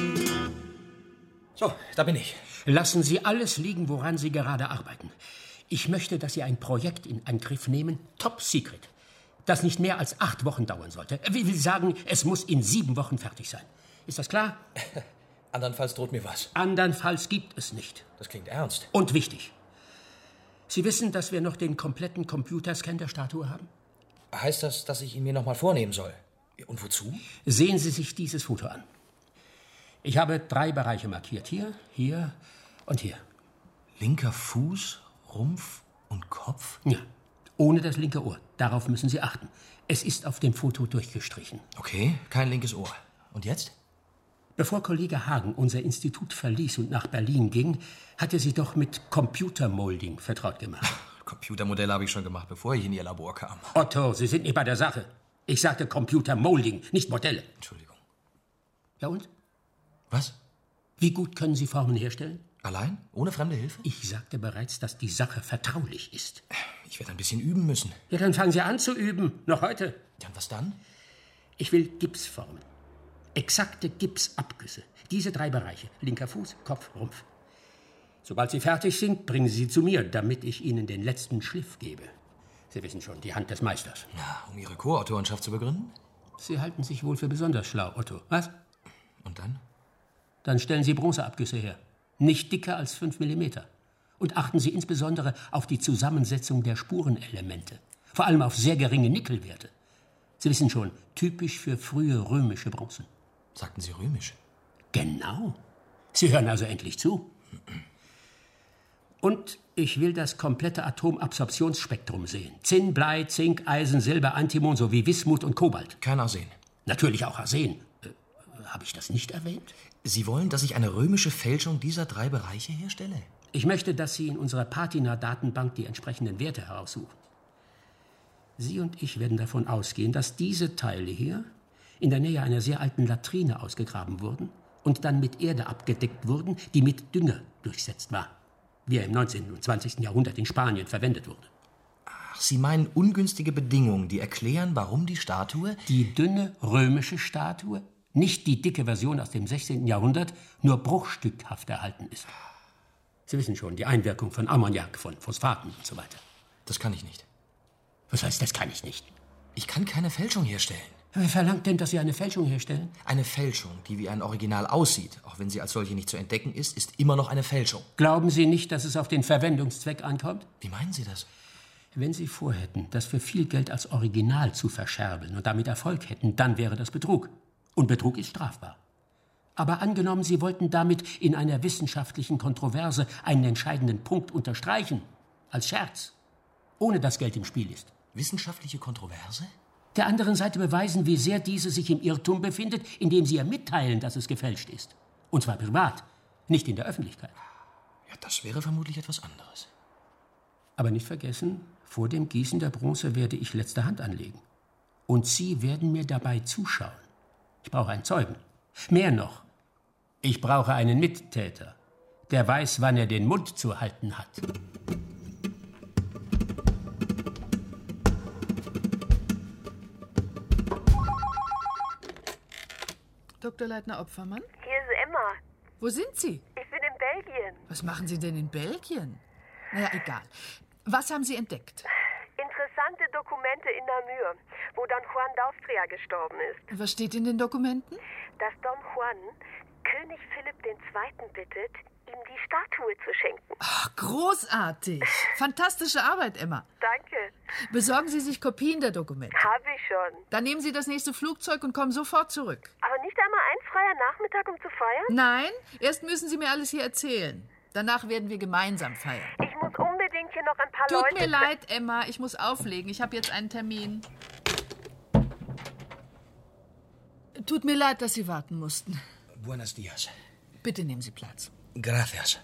So, da bin ich. Lassen Sie alles liegen, woran Sie gerade arbeiten. Ich möchte, dass Sie ein Projekt in Angriff nehmen, top secret, das nicht mehr als acht Wochen dauern sollte. Ich will sagen, es muss in sieben Wochen fertig sein. Ist das klar? Andernfalls droht mir was. Andernfalls gibt es nicht. Das klingt ernst. Und wichtig. Sie wissen, dass wir noch den kompletten Computerscan der Statue haben? Heißt das, dass ich ihn mir noch mal vornehmen soll? Und wozu? Sehen Sie sich dieses Foto an. Ich habe drei Bereiche markiert. Hier, hier und hier. Linker Fuß, Rumpf und Kopf? Ja, ohne das linke Ohr. Darauf müssen Sie achten. Es ist auf dem Foto durchgestrichen. Okay, kein linkes Ohr. Und jetzt? Bevor Kollege Hagen unser Institut verließ und nach Berlin ging, hatte sie doch mit Computermolding vertraut gemacht. Computermodelle habe ich schon gemacht, bevor ich in Ihr Labor kam. Otto, Sie sind nicht bei der Sache. Ich sagte Computermolding, nicht Modelle. Entschuldigung. Ja und? Was? Wie gut können Sie Formen herstellen? Allein? Ohne fremde Hilfe? Ich sagte bereits, dass die Sache vertraulich ist. Ich werde ein bisschen üben müssen. Ja, dann fangen Sie an zu üben. Noch heute. Ja, und was dann? Ich will Gipsformen. Exakte Gipsabgüsse. Diese drei Bereiche. Linker Fuß, Kopf, Rumpf. Sobald Sie fertig sind, bringen Sie sie zu mir, damit ich Ihnen den letzten Schliff gebe. Sie wissen schon, die Hand des Meisters. Ja, um Ihre Co-Autorenschaft zu begründen? Sie halten sich wohl für besonders schlau, Otto. Was? Und dann? Dann stellen Sie Bronzeabgüsse her. Nicht dicker als fünf Millimeter. Und achten Sie insbesondere auf die Zusammensetzung der Spurenelemente. Vor allem auf sehr geringe Nickelwerte. Sie wissen schon, typisch für frühe römische Bronzen. Sagten Sie römisch? Genau. Sie hören also endlich zu. Und ich will das komplette Atomabsorptionsspektrum sehen. Zinn, Blei, Zink, Eisen, Silber, Antimon sowie Wismut und Kobalt. Kein Arsen. Natürlich auch Arsen. Äh, habe ich das nicht erwähnt? Sie wollen, dass ich eine römische Fälschung dieser drei Bereiche herstelle? Ich möchte, dass Sie in unserer Patina-Datenbank die entsprechenden Werte heraussuchen. Sie und ich werden davon ausgehen, dass diese Teile hier in der Nähe einer sehr alten Latrine ausgegraben wurden und dann mit Erde abgedeckt wurden, die mit Dünger durchsetzt war, wie er im neunzehnten und zwanzigsten Jahrhundert in Spanien verwendet wurde. Ach, Sie meinen ungünstige Bedingungen, die erklären, warum die Statue... Die dünne römische Statue, nicht die dicke Version aus dem sechzehnten Jahrhundert, nur bruchstückhaft erhalten ist. Sie wissen schon, die Einwirkung von Ammoniak, von Phosphaten und so weiter. Das kann ich nicht. Was heißt, das kann ich nicht? Ich kann keine Fälschung herstellen. Wer verlangt denn, dass Sie eine Fälschung herstellen? Eine Fälschung, die wie ein Original aussieht, auch wenn sie als solche nicht zu entdecken ist, ist immer noch eine Fälschung. Glauben Sie nicht, dass es auf den Verwendungszweck ankommt? Wie meinen Sie das? Wenn Sie vorhätten, das für viel Geld als Original zu verscherbeln und damit Erfolg hätten, dann wäre das Betrug. Und Betrug ist strafbar. Aber angenommen, Sie wollten damit in einer wissenschaftlichen Kontroverse einen entscheidenden Punkt unterstreichen, als Scherz, ohne dass Geld im Spiel ist. Wissenschaftliche Kontroverse? Der anderen Seite beweisen, wie sehr diese sich im Irrtum befindet, indem Sie ihr mitteilen, dass es gefälscht ist. Und zwar privat, nicht in der Öffentlichkeit. Ja, das wäre vermutlich etwas anderes. Aber nicht vergessen, vor dem Gießen der Bronze werde ich letzte Hand anlegen. Und Sie werden mir dabei zuschauen. Ich brauche einen Zeugen. Mehr noch, ich brauche einen Mittäter, der weiß, wann er den Mund zu halten hat. Doktor Leitner-Opfermann? Hier ist Emma. Wo sind Sie? Ich bin in Belgien. Was machen Sie denn in Belgien? Naja, egal. Was haben Sie entdeckt? Interessante Dokumente in Namur, wo Don Juan d'Austria gestorben ist. Was steht in den Dokumenten? Dass Don Juan König Philipp der Zweite bittet, ihm die Statue zu schenken. Ach, großartig. Fantastische Arbeit, Emma. Danke. Besorgen Sie sich Kopien der Dokumente. Habe ich schon. Dann nehmen Sie das nächste Flugzeug und kommen sofort zurück. Aber nicht einmal ein freier Nachmittag, um zu feiern? Nein, erst müssen Sie mir alles hier erzählen. Danach werden wir gemeinsam feiern. Ich muss unbedingt hier noch ein paar Tut Leute... mir leid, Emma, ich muss auflegen. Ich habe jetzt einen Termin. Tut mir leid, dass Sie warten mussten. Buenos dias. Bitte nehmen Sie Platz. Gracias.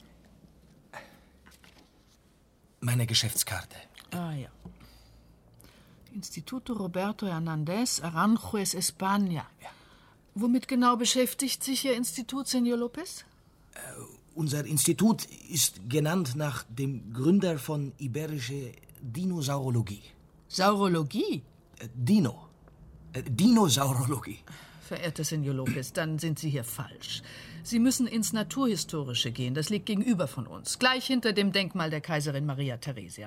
Meine Geschäftskarte. Ah ja. Instituto Roberto Hernández, Aranjuez, España. Ja. Womit genau beschäftigt sich Ihr Institut, Senor López? Äh, unser Institut ist genannt nach dem Gründer von iberische Dinosaurologie. Saurologie? Äh, Dino. Äh, Dinosaurologie. Verehrter Senor Lopez, dann sind Sie hier falsch. Sie müssen ins Naturhistorische gehen. Das liegt gegenüber von uns. Gleich hinter dem Denkmal der Kaiserin Maria Theresia.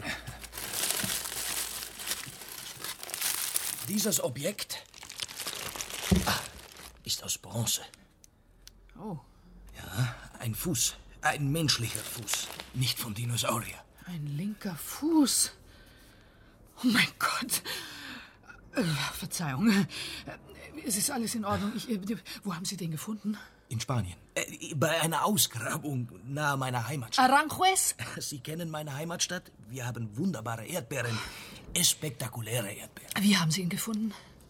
Dieses Objekt ah, ist aus Bronze. Oh. Ja, ein Fuß. Ein menschlicher Fuß. Nicht von Dinosaurier. Ein linker Fuß. Oh mein Gott. Äh, Verzeihung. Äh, es ist alles in Ordnung. Ich, äh, wo haben Sie den gefunden? In Spanien. Äh, bei einer Ausgrabung nahe meiner Heimatstadt. Aranjuez? Sie kennen meine Heimatstadt? Wir haben wunderbare Erdbeeren. Spektakuläre Erdbeeren. Wie haben Sie ihn gefunden?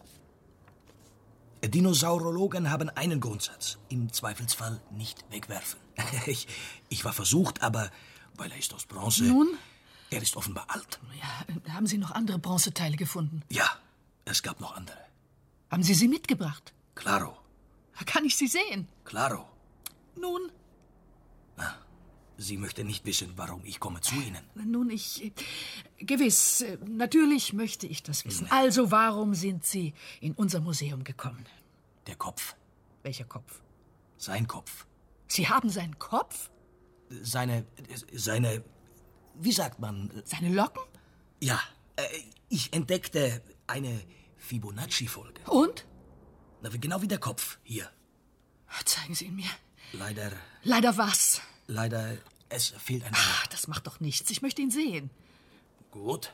Dinosaurologen haben einen Grundsatz. Im Zweifelsfall nicht wegwerfen. ich, ich war versucht, aber weil er ist aus Bronze... Nun? Er ist offenbar alt. Ja, haben Sie noch andere Bronzeteile gefunden? Ja, es gab noch andere. Haben Sie sie mitgebracht? Claro. Kann ich sie sehen? Claro. Nun? Ah, Sie möchten nicht wissen, warum ich komme zu Ihnen. Nun, ich... Äh, gewiss, äh, natürlich möchte ich das wissen. Also, warum sind Sie in unser Museum gekommen? Der Kopf. Welcher Kopf? Sein Kopf. Sie haben seinen Kopf? Seine... seine... Wie sagt man? Seine Locken? Ja, äh, ich entdeckte eine Fibonacci-Folge. Und? Na, genau wie der Kopf, hier. Zeigen Sie ihn mir. Leider... Leider was? Leider, es fehlt ein... Ach, das macht doch nichts. Ich möchte ihn sehen. Gut.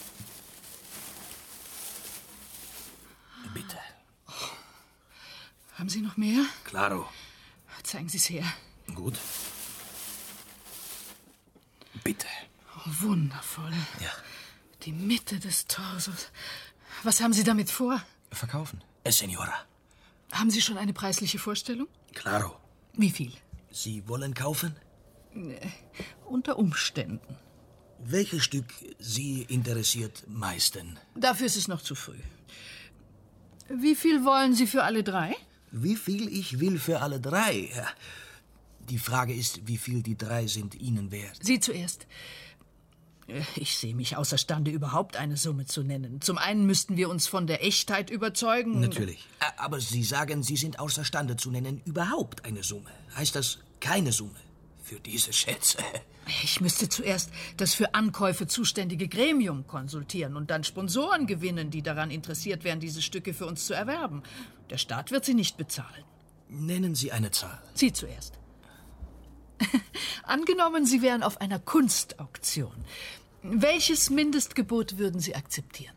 Bitte. Oh. Haben Sie noch mehr? Claro. Zeigen Sie es her. Gut. Bitte. Oh, wundervoll. Ja. Die Mitte des Torsos. Was haben Sie damit vor? Verkaufen. Eh, Senora. Haben Sie schon eine preisliche Vorstellung? Claro. Wie viel? Sie wollen kaufen? Nee, unter Umständen. Welches Stück Sie interessiert meisten? Dafür ist es noch zu früh. Wie viel wollen Sie für alle drei? Wie viel ich will für alle drei? Ja. Die Frage ist, wie viel die drei sind Ihnen wert? Sie zuerst. Ich sehe mich außerstande, überhaupt eine Summe zu nennen. Zum einen müssten wir uns von der Echtheit überzeugen. Natürlich. Aber Sie sagen, Sie sind außerstande zu nennen, überhaupt eine Summe. Heißt das keine Summe für diese Schätze? Ich müsste zuerst das für Ankäufe zuständige Gremium konsultieren und dann Sponsoren gewinnen, die daran interessiert wären, diese Stücke für uns zu erwerben. Der Staat wird sie nicht bezahlen. Nennen Sie eine Zahl. Sie zuerst. Angenommen, Sie wären auf einer Kunstauktion. Welches Mindestgebot würden Sie akzeptieren?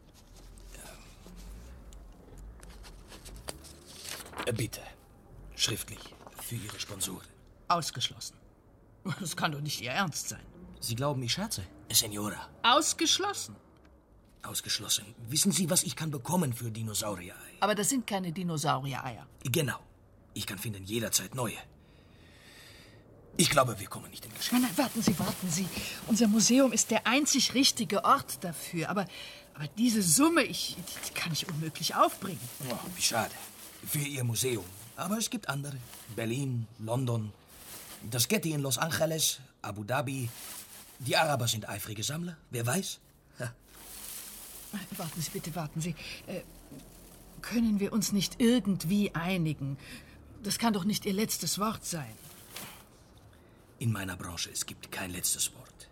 Bitte. Schriftlich. Für Ihre Sponsoren. Ausgeschlossen. Das kann doch nicht Ihr Ernst sein. Sie glauben, ich scherze? Senora. Ausgeschlossen. Ausgeschlossen. Wissen Sie, was ich kann bekommen für Dinosaurier-Eier? Aber das sind keine Dinosaurier-Eier. Genau. Ich kann finden jederzeit neue. Ich glaube, wir kommen nicht in Geschäft. Nein, nein, warten Sie, warten Sie. Unser Museum ist der einzig richtige Ort dafür. Aber, aber diese Summe, ich, die kann ich unmöglich aufbringen. Oh, wie schade. Für Ihr Museum. Aber es gibt andere. Berlin, London, das Getty in Los Angeles, Abu Dhabi. Die Araber sind eifrige Sammler. Wer weiß? Ja. Warten Sie, bitte, warten Sie. Äh, können wir uns nicht irgendwie einigen? Das kann doch nicht Ihr letztes Wort sein. In meiner Branche, es gibt kein letztes Wort.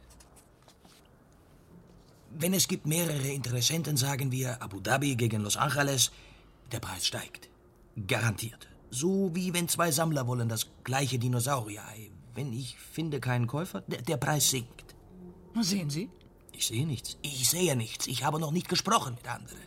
Wenn es gibt mehrere Interessenten, sagen wir Abu Dhabi gegen Los Angeles, der Preis steigt. Garantiert. So wie wenn zwei Sammler wollen das gleiche Dinosaurier-Ei. Wenn ich finde keinen Käufer, der, der Preis sinkt. Sehen Sie? Ich sehe nichts. Ich sehe nichts. Ich habe noch nicht gesprochen mit anderen.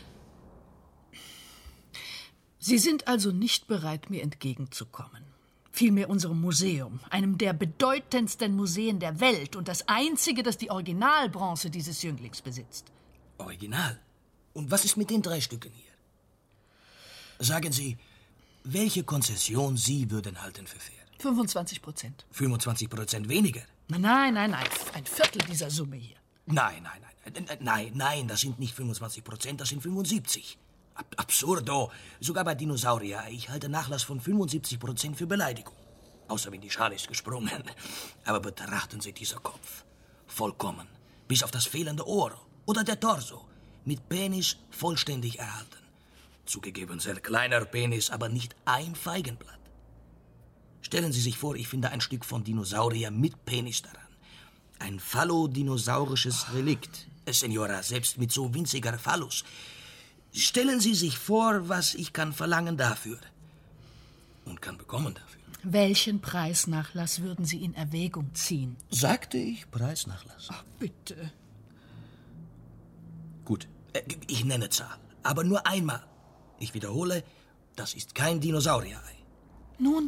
Sie sind also nicht bereit, mir entgegenzukommen. Vielmehr unserem Museum, einem der bedeutendsten Museen der Welt und das einzige, das die Originalbronze dieses Jünglings besitzt. Original? Und was ist mit den drei Stücken hier? Sagen Sie, welche Konzession Sie würden halten für fair? fünfundzwanzig Prozent. fünfundzwanzig Prozent weniger? Nein, nein, nein, ein Viertel dieser Summe hier. Nein, nein, nein, nein, nein, das sind nicht fünfundzwanzig Prozent, das sind fünfundsiebzig. Ab absurdo. Sogar bei Dinosaurier. Ich halte Nachlass von fünfundsiebzig Prozent für Beleidigung. Außer wenn die Schale ist gesprungen. Aber betrachten Sie dieser Kopf. Vollkommen. Bis auf das fehlende Ohr. Oder der Torso. Mit Penis vollständig erhalten. Zugegeben, sehr kleiner Penis, aber nicht ein Feigenblatt. Stellen Sie sich vor, ich finde ein Stück von Dinosaurier mit Penis daran. Ein phallodinosaurisches Relikt. Eh, Senora, selbst mit so winziger Phallus. Stellen Sie sich vor, was ich kann verlangen dafür. Und kann bekommen dafür. Welchen Preisnachlass würden Sie in Erwägung ziehen? Sagte ich Preisnachlass? Ach, bitte. Gut, äh, ich nenne Zahl. Aber nur einmal. Ich wiederhole, das ist kein Dinosaurier-Ei. Nun?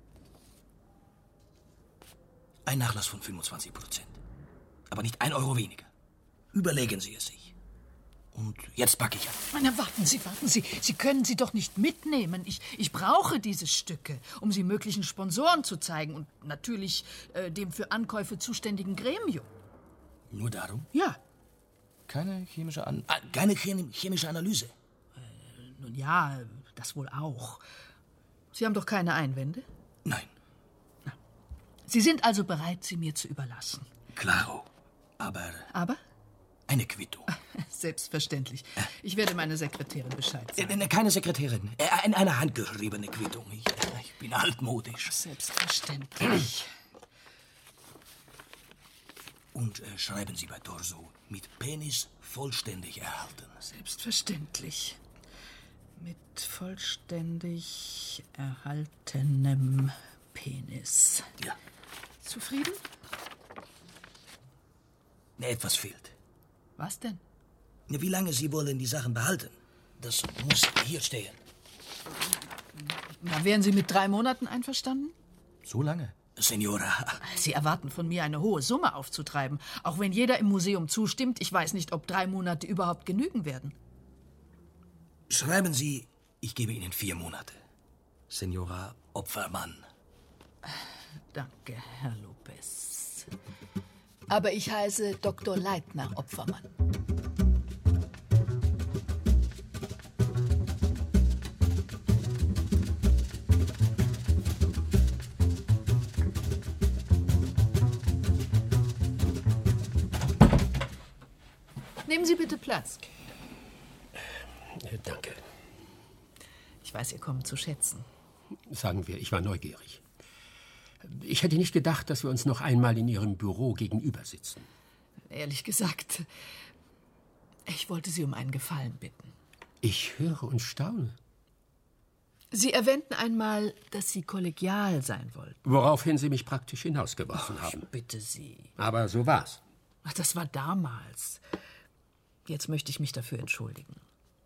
Ein Nachlass von fünfundzwanzig Prozent. Aber nicht ein Euro weniger. Überlegen Sie es sich. Und jetzt packe ich an. Na, warten Sie, warten Sie. Sie können sie doch nicht mitnehmen. Ich, ich brauche diese Stücke, um sie möglichen Sponsoren zu zeigen und natürlich äh, dem für Ankäufe zuständigen Gremium. Nur darum? Ja. Keine chemische An... Ah, keine chem- chemische Analyse. Äh, nun ja, das wohl auch. Sie haben doch keine Einwände? Nein. Na. Sie sind also bereit, sie mir zu überlassen? Klaro. Aber... Aber? Eine Quittung. Selbstverständlich. Ich werde meine Sekretärin Bescheid sagen. Äh, keine Sekretärin. Äh, eine, eine handgeschriebene Quittung. Ich, ich bin altmodisch. Selbstverständlich. Und äh, schreiben Sie bei Torso, mit Penis vollständig erhalten. Selbstverständlich. Mit vollständig erhaltenem Penis. Ja. Zufrieden? Nee, etwas fehlt. Was denn? Wie lange Sie wollen die Sachen behalten? Das muss hier stehen. Na, wären Sie mit drei Monaten einverstanden? So lange? Senora. Sie erwarten von mir, eine hohe Summe aufzutreiben. Auch wenn jeder im Museum zustimmt, ich weiß nicht, ob drei Monate überhaupt genügen werden. Schreiben Sie, ich gebe Ihnen vier Monate. Senora Opfermann. Danke, Herr Lopez. Aber ich heiße Doktor Leitner Opfermann. Nehmen Sie bitte Platz. Äh, danke. Ich weiß, ihr kommt zu schätzen. Sagen wir, ich war neugierig. Ich hätte nicht gedacht, dass wir uns noch einmal in Ihrem Büro gegenüber sitzen. Ehrlich gesagt, ich wollte Sie um einen Gefallen bitten. Ich höre und staune. Sie erwähnten einmal, dass Sie kollegial sein wollten. Woraufhin Sie mich praktisch hinausgeworfen Ach, haben. Ich bitte Sie. Aber so war's. Ach, das war damals. Jetzt möchte ich mich dafür entschuldigen.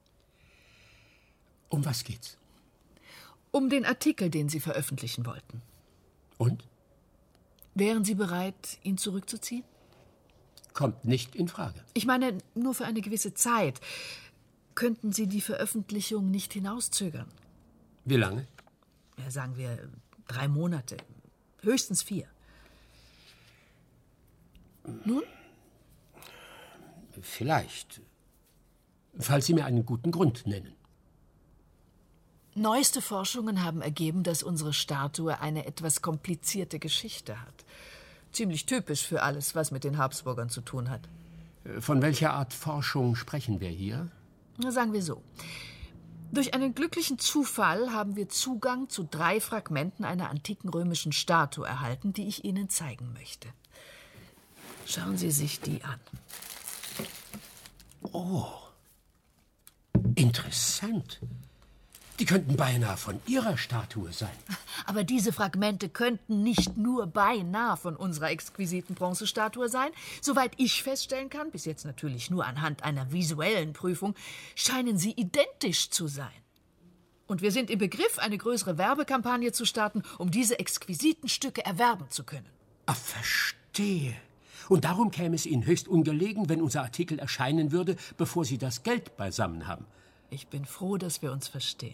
Um was geht's? Um den Artikel, den Sie veröffentlichen wollten. Und? Wären Sie bereit, ihn zurückzuziehen? Kommt nicht in Frage. Ich meine, nur für eine gewisse Zeit. Könnten Sie die Veröffentlichung nicht hinauszögern? Wie lange? Ja, sagen wir drei Monate. Höchstens vier. Nun? Vielleicht. Falls Sie mir einen guten Grund nennen. Neueste Forschungen haben ergeben, dass unsere Statue eine etwas komplizierte Geschichte hat. Ziemlich typisch für alles, was mit den Habsburgern zu tun hat. Von welcher Art Forschung sprechen wir hier? Na, sagen wir so. Durch einen glücklichen Zufall haben wir Zugang zu drei Fragmenten einer antiken römischen Statue erhalten, die ich Ihnen zeigen möchte. Schauen Sie sich die an. Oh, interessant. Die könnten beinahe von Ihrer Statue sein. Aber diese Fragmente könnten nicht nur beinahe von unserer exquisiten Bronzestatue sein. Soweit ich feststellen kann, bis jetzt natürlich nur anhand einer visuellen Prüfung, scheinen sie identisch zu sein. Und wir sind im Begriff, eine größere Werbekampagne zu starten, um diese exquisiten Stücke erwerben zu können. Ach, verstehe. Und darum käme es Ihnen höchst ungelegen, wenn unser Artikel erscheinen würde, bevor Sie das Geld beisammen haben. Ich bin froh, dass wir uns verstehen.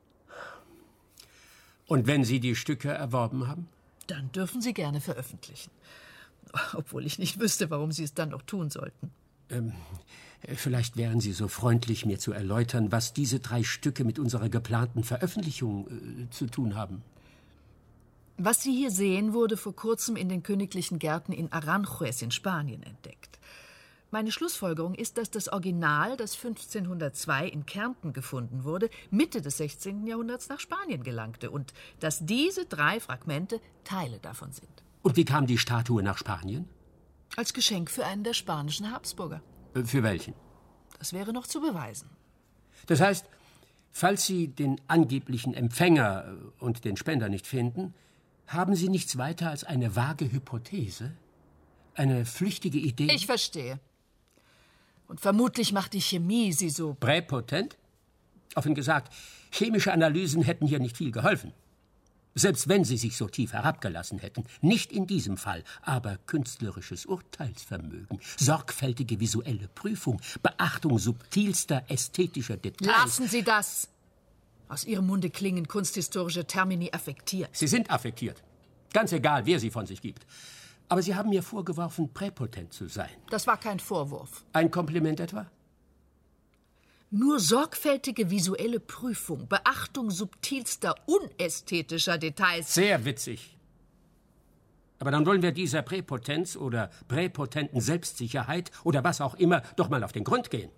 Und wenn Sie die Stücke erworben haben? Dann dürfen Sie gerne veröffentlichen. Obwohl ich nicht wüsste, warum Sie es dann noch tun sollten. Ähm, vielleicht wären Sie so freundlich, mir zu erläutern, was diese drei Stücke mit unserer geplanten Veröffentlichung äh, zu tun haben. Was Sie hier sehen, wurde vor kurzem in den königlichen Gärten in Aranjuez in Spanien entdeckt. Meine Schlussfolgerung ist, dass das Original, das fünfzehnhundertzwei in Kärnten gefunden wurde, Mitte des sechzehnten Jahrhunderts nach Spanien gelangte und dass diese drei Fragmente Teile davon sind. Und wie kam die Statue nach Spanien? Als Geschenk für einen der spanischen Habsburger. Äh, Für welchen? Das wäre noch zu beweisen. Das heißt, falls Sie den angeblichen Empfänger und den Spender nicht finden, haben Sie nichts weiter als eine vage Hypothese? Eine flüchtige Idee? Ich verstehe. Und vermutlich macht die Chemie Sie so... Präpotent? Offen gesagt, chemische Analysen hätten hier nicht viel geholfen. Selbst wenn sie sich so tief herabgelassen hätten. Nicht in diesem Fall, aber künstlerisches Urteilsvermögen, sorgfältige visuelle Prüfung, Beachtung subtilster ästhetischer Details. Lassen Sie das! Aus Ihrem Munde klingen kunsthistorische Termini affektiert. Sie sind affektiert. Ganz egal, wer sie von sich gibt. Aber Sie haben mir vorgeworfen, präpotent zu sein. Das war kein Vorwurf. Ein Kompliment etwa? Nur sorgfältige visuelle Prüfung, Beachtung subtilster, unästhetischer Details. Sehr witzig. Aber dann wollen wir dieser Präpotenz oder präpotenten Selbstsicherheit oder was auch immer doch mal auf den Grund gehen.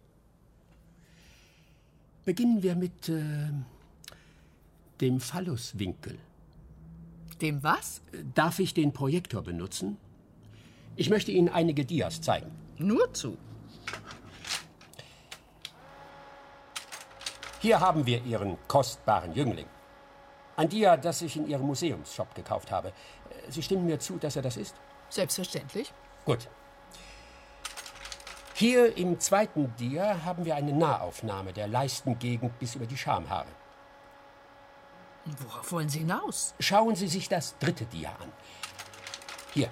Beginnen wir mit äh, dem Phalluswinkel. Dem was? Darf ich den Projektor benutzen? Ich möchte Ihnen einige Dias zeigen. Nur zu. Hier haben wir Ihren kostbaren Jüngling. Ein Dia, das ich in Ihrem Museumsshop gekauft habe. Sie stimmen mir zu, dass er das ist? Selbstverständlich. Gut. Hier im zweiten Dia haben wir eine Nahaufnahme der Leistengegend bis über die Schamhaare. Worauf wollen Sie hinaus? Schauen Sie sich das dritte Dia an. Hier.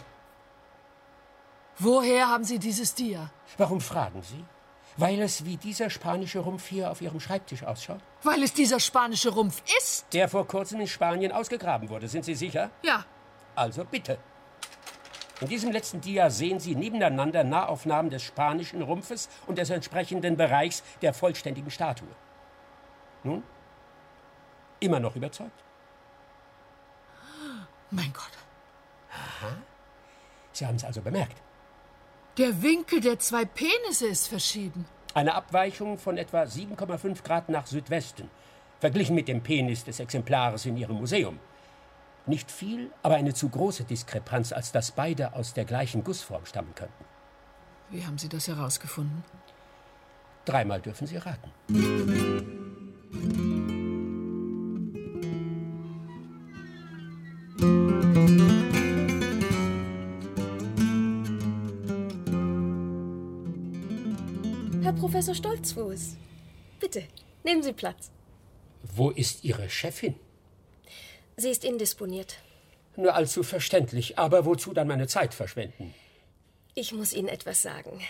Woher haben Sie dieses Dia? Warum fragen Sie? Weil es wie dieser spanische Rumpf hier auf Ihrem Schreibtisch ausschaut? Weil es dieser spanische Rumpf ist? Der vor kurzem in Spanien ausgegraben wurde. Sind Sie sicher? Ja. Also bitte. In diesem letzten Dia sehen Sie nebeneinander Nahaufnahmen des spanischen Rumpfes und des entsprechenden Bereichs der vollständigen Statue. Nun? Immer noch überzeugt? Mein Gott. Aha. Sie haben es also bemerkt. Der Winkel der zwei Penisse ist verschieden. Eine Abweichung von etwa sieben Komma fünf Grad nach Südwesten, verglichen mit dem Penis des Exemplares in Ihrem Museum. Nicht viel, aber eine zu große Diskrepanz, als dass beide aus der gleichen Gussform stammen könnten. Wie haben Sie das herausgefunden? Dreimal dürfen Sie raten. Herr Professor Stolzfuß, bitte, nehmen Sie Platz. Wo ist Ihre Chefin? Sie ist indisponiert. Nur allzu verständlich, aber wozu dann meine Zeit verschwenden? Ich muss Ihnen etwas sagen.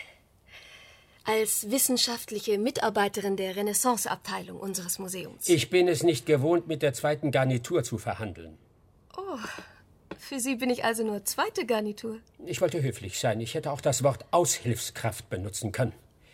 Als wissenschaftliche Mitarbeiterin der Renaissance-Abteilung unseres Museums. Ich bin es nicht gewohnt, mit der zweiten Garnitur zu verhandeln. Oh, für Sie bin ich also nur zweite Garnitur. Ich wollte höflich sein. Ich hätte auch das Wort Aushilfskraft benutzen können.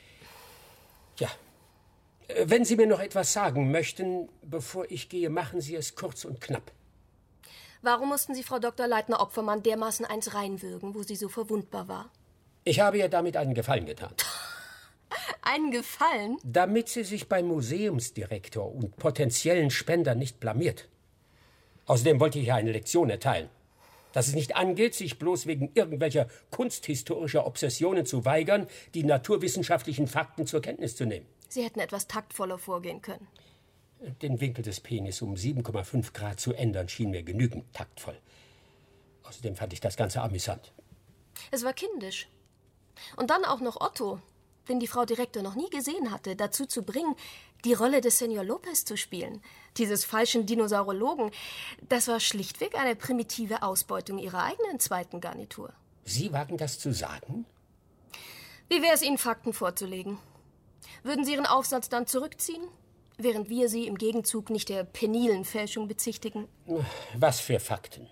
Ja. Wenn Sie mir noch etwas sagen möchten, bevor ich gehe, machen Sie es kurz und knapp. Warum mussten Sie Frau Doktor Leitner-Opfermann dermaßen eins reinwürgen, wo sie so verwundbar war? Ich habe ihr damit einen Gefallen getan. Einen Gefallen? Damit sie sich beim Museumsdirektor und potenziellen Spender nicht blamiert. Außerdem wollte ich ihr eine Lektion erteilen. Dass es nicht angeht, sich bloß wegen irgendwelcher kunsthistorischer Obsessionen zu weigern, die naturwissenschaftlichen Fakten zur Kenntnis zu nehmen. Sie hätten etwas taktvoller vorgehen können. Den Winkel des Penis um sieben Komma fünf Grad zu ändern, schien mir genügend taktvoll. Außerdem fand ich das Ganze amüsant. Es war kindisch. Und dann auch noch Otto, den die Frau Direktor noch nie gesehen hatte, dazu zu bringen, die Rolle des Senor Lopez zu spielen. Dieses falschen Dinosaurologen, das war schlichtweg eine primitive Ausbeutung ihrer eigenen zweiten Garnitur. Sie wagen das zu sagen? Wie wäre es Ihnen, Fakten vorzulegen? Würden Sie Ihren Aufsatz dann zurückziehen, während wir Sie im Gegenzug nicht der penilen Fälschung bezichtigen? Was für Fakten?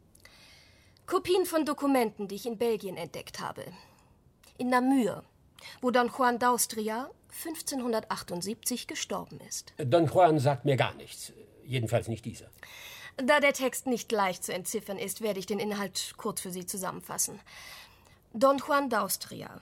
Kopien von Dokumenten, die ich in Belgien entdeckt habe. In Namur, wo Don Juan d'Austria fünfzehnhundertachtundsiebzig gestorben ist. Don Juan sagt mir gar nichts. Jedenfalls nicht dieser. Da der Text nicht leicht zu entziffern ist, werde ich den Inhalt kurz für Sie zusammenfassen. Don Juan d'Austria,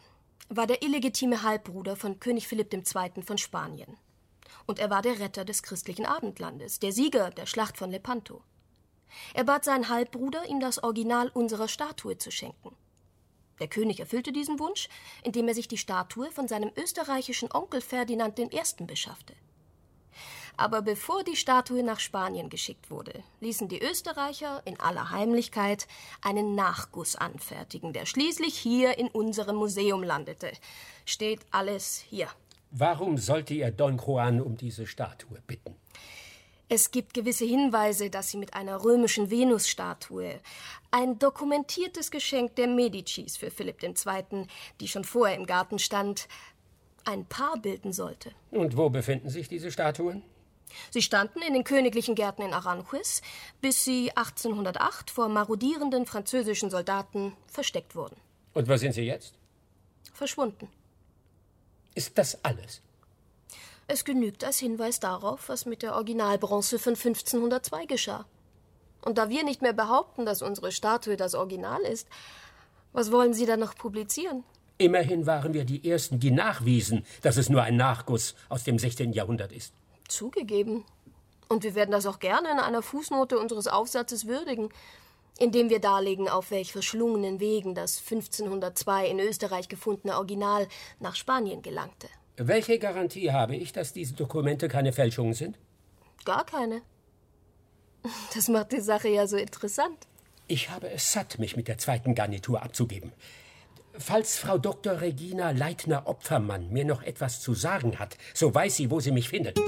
war der illegitime Halbbruder von König Philipp der Zweite. Von Spanien. Und er war der Retter des christlichen Abendlandes, der Sieger der Schlacht von Lepanto. Er bat seinen Halbbruder, ihm das Original unserer Statue zu schenken. Der König erfüllte diesen Wunsch, indem er sich die Statue von seinem österreichischen Onkel Ferdinand der Erste. beschaffte. Aber bevor die Statue nach Spanien geschickt wurde, ließen die Österreicher in aller Heimlichkeit einen Nachguss anfertigen, der schließlich hier in unserem Museum landete. Steht alles hier. Warum sollte er Don Juan um diese Statue bitten? Es gibt gewisse Hinweise, dass sie mit einer römischen Venusstatue, ein dokumentiertes Geschenk der Medicis für Philipp der Zweite., die schon vorher im Garten stand, ein Paar bilden sollte. Und wo befinden sich diese Statuen? Sie standen in den königlichen Gärten in Aranjuez, bis sie achtzehnhundertacht vor marodierenden französischen Soldaten versteckt wurden. Und wo sind sie jetzt? Verschwunden. Ist das alles? Es genügt als Hinweis darauf, was mit der Originalbronze von fünfzehnhundertzwei geschah. Und da wir nicht mehr behaupten, dass unsere Statue das Original ist, was wollen Sie dann noch publizieren? Immerhin waren wir die Ersten, die nachwiesen, dass es nur ein Nachguss aus dem sechzehnten. Jahrhundert ist. Zugegeben. Und wir werden das auch gerne in einer Fußnote unseres Aufsatzes würdigen, indem wir darlegen, auf welch verschlungenen Wegen das fünfzehnhundertzwei in Österreich gefundene Original nach Spanien gelangte. Welche Garantie habe ich, dass diese Dokumente keine Fälschungen sind? Gar keine. Das macht die Sache ja so interessant. Ich habe es satt, mich mit der zweiten Garnitur abzugeben. Falls Frau Doktor Regina Leitner-Opfermann mir noch etwas zu sagen hat, so weiß sie, wo sie mich findet.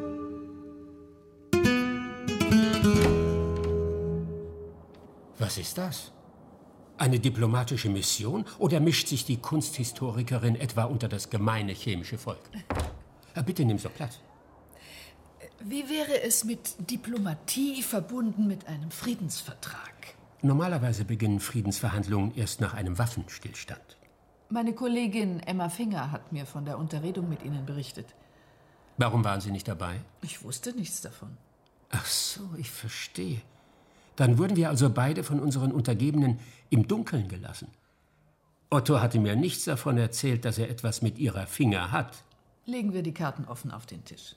Was ist das? Eine diplomatische Mission oder mischt sich die Kunsthistorikerin etwa unter das gemeine chemische Volk? Bitte nimm so Platz. Wie wäre es mit Diplomatie verbunden mit einem Friedensvertrag? Normalerweise beginnen Friedensverhandlungen erst nach einem Waffenstillstand. Meine Kollegin Emma Finger hat mir von der Unterredung mit Ihnen berichtet. Warum waren Sie nicht dabei? Ich wusste nichts davon. Ach so, ich verstehe. Dann wurden wir also beide von unseren Untergebenen im Dunkeln gelassen. Otto hatte mir nichts davon erzählt, dass er etwas mit Ihrer Finger hat. Legen wir die Karten offen auf den Tisch.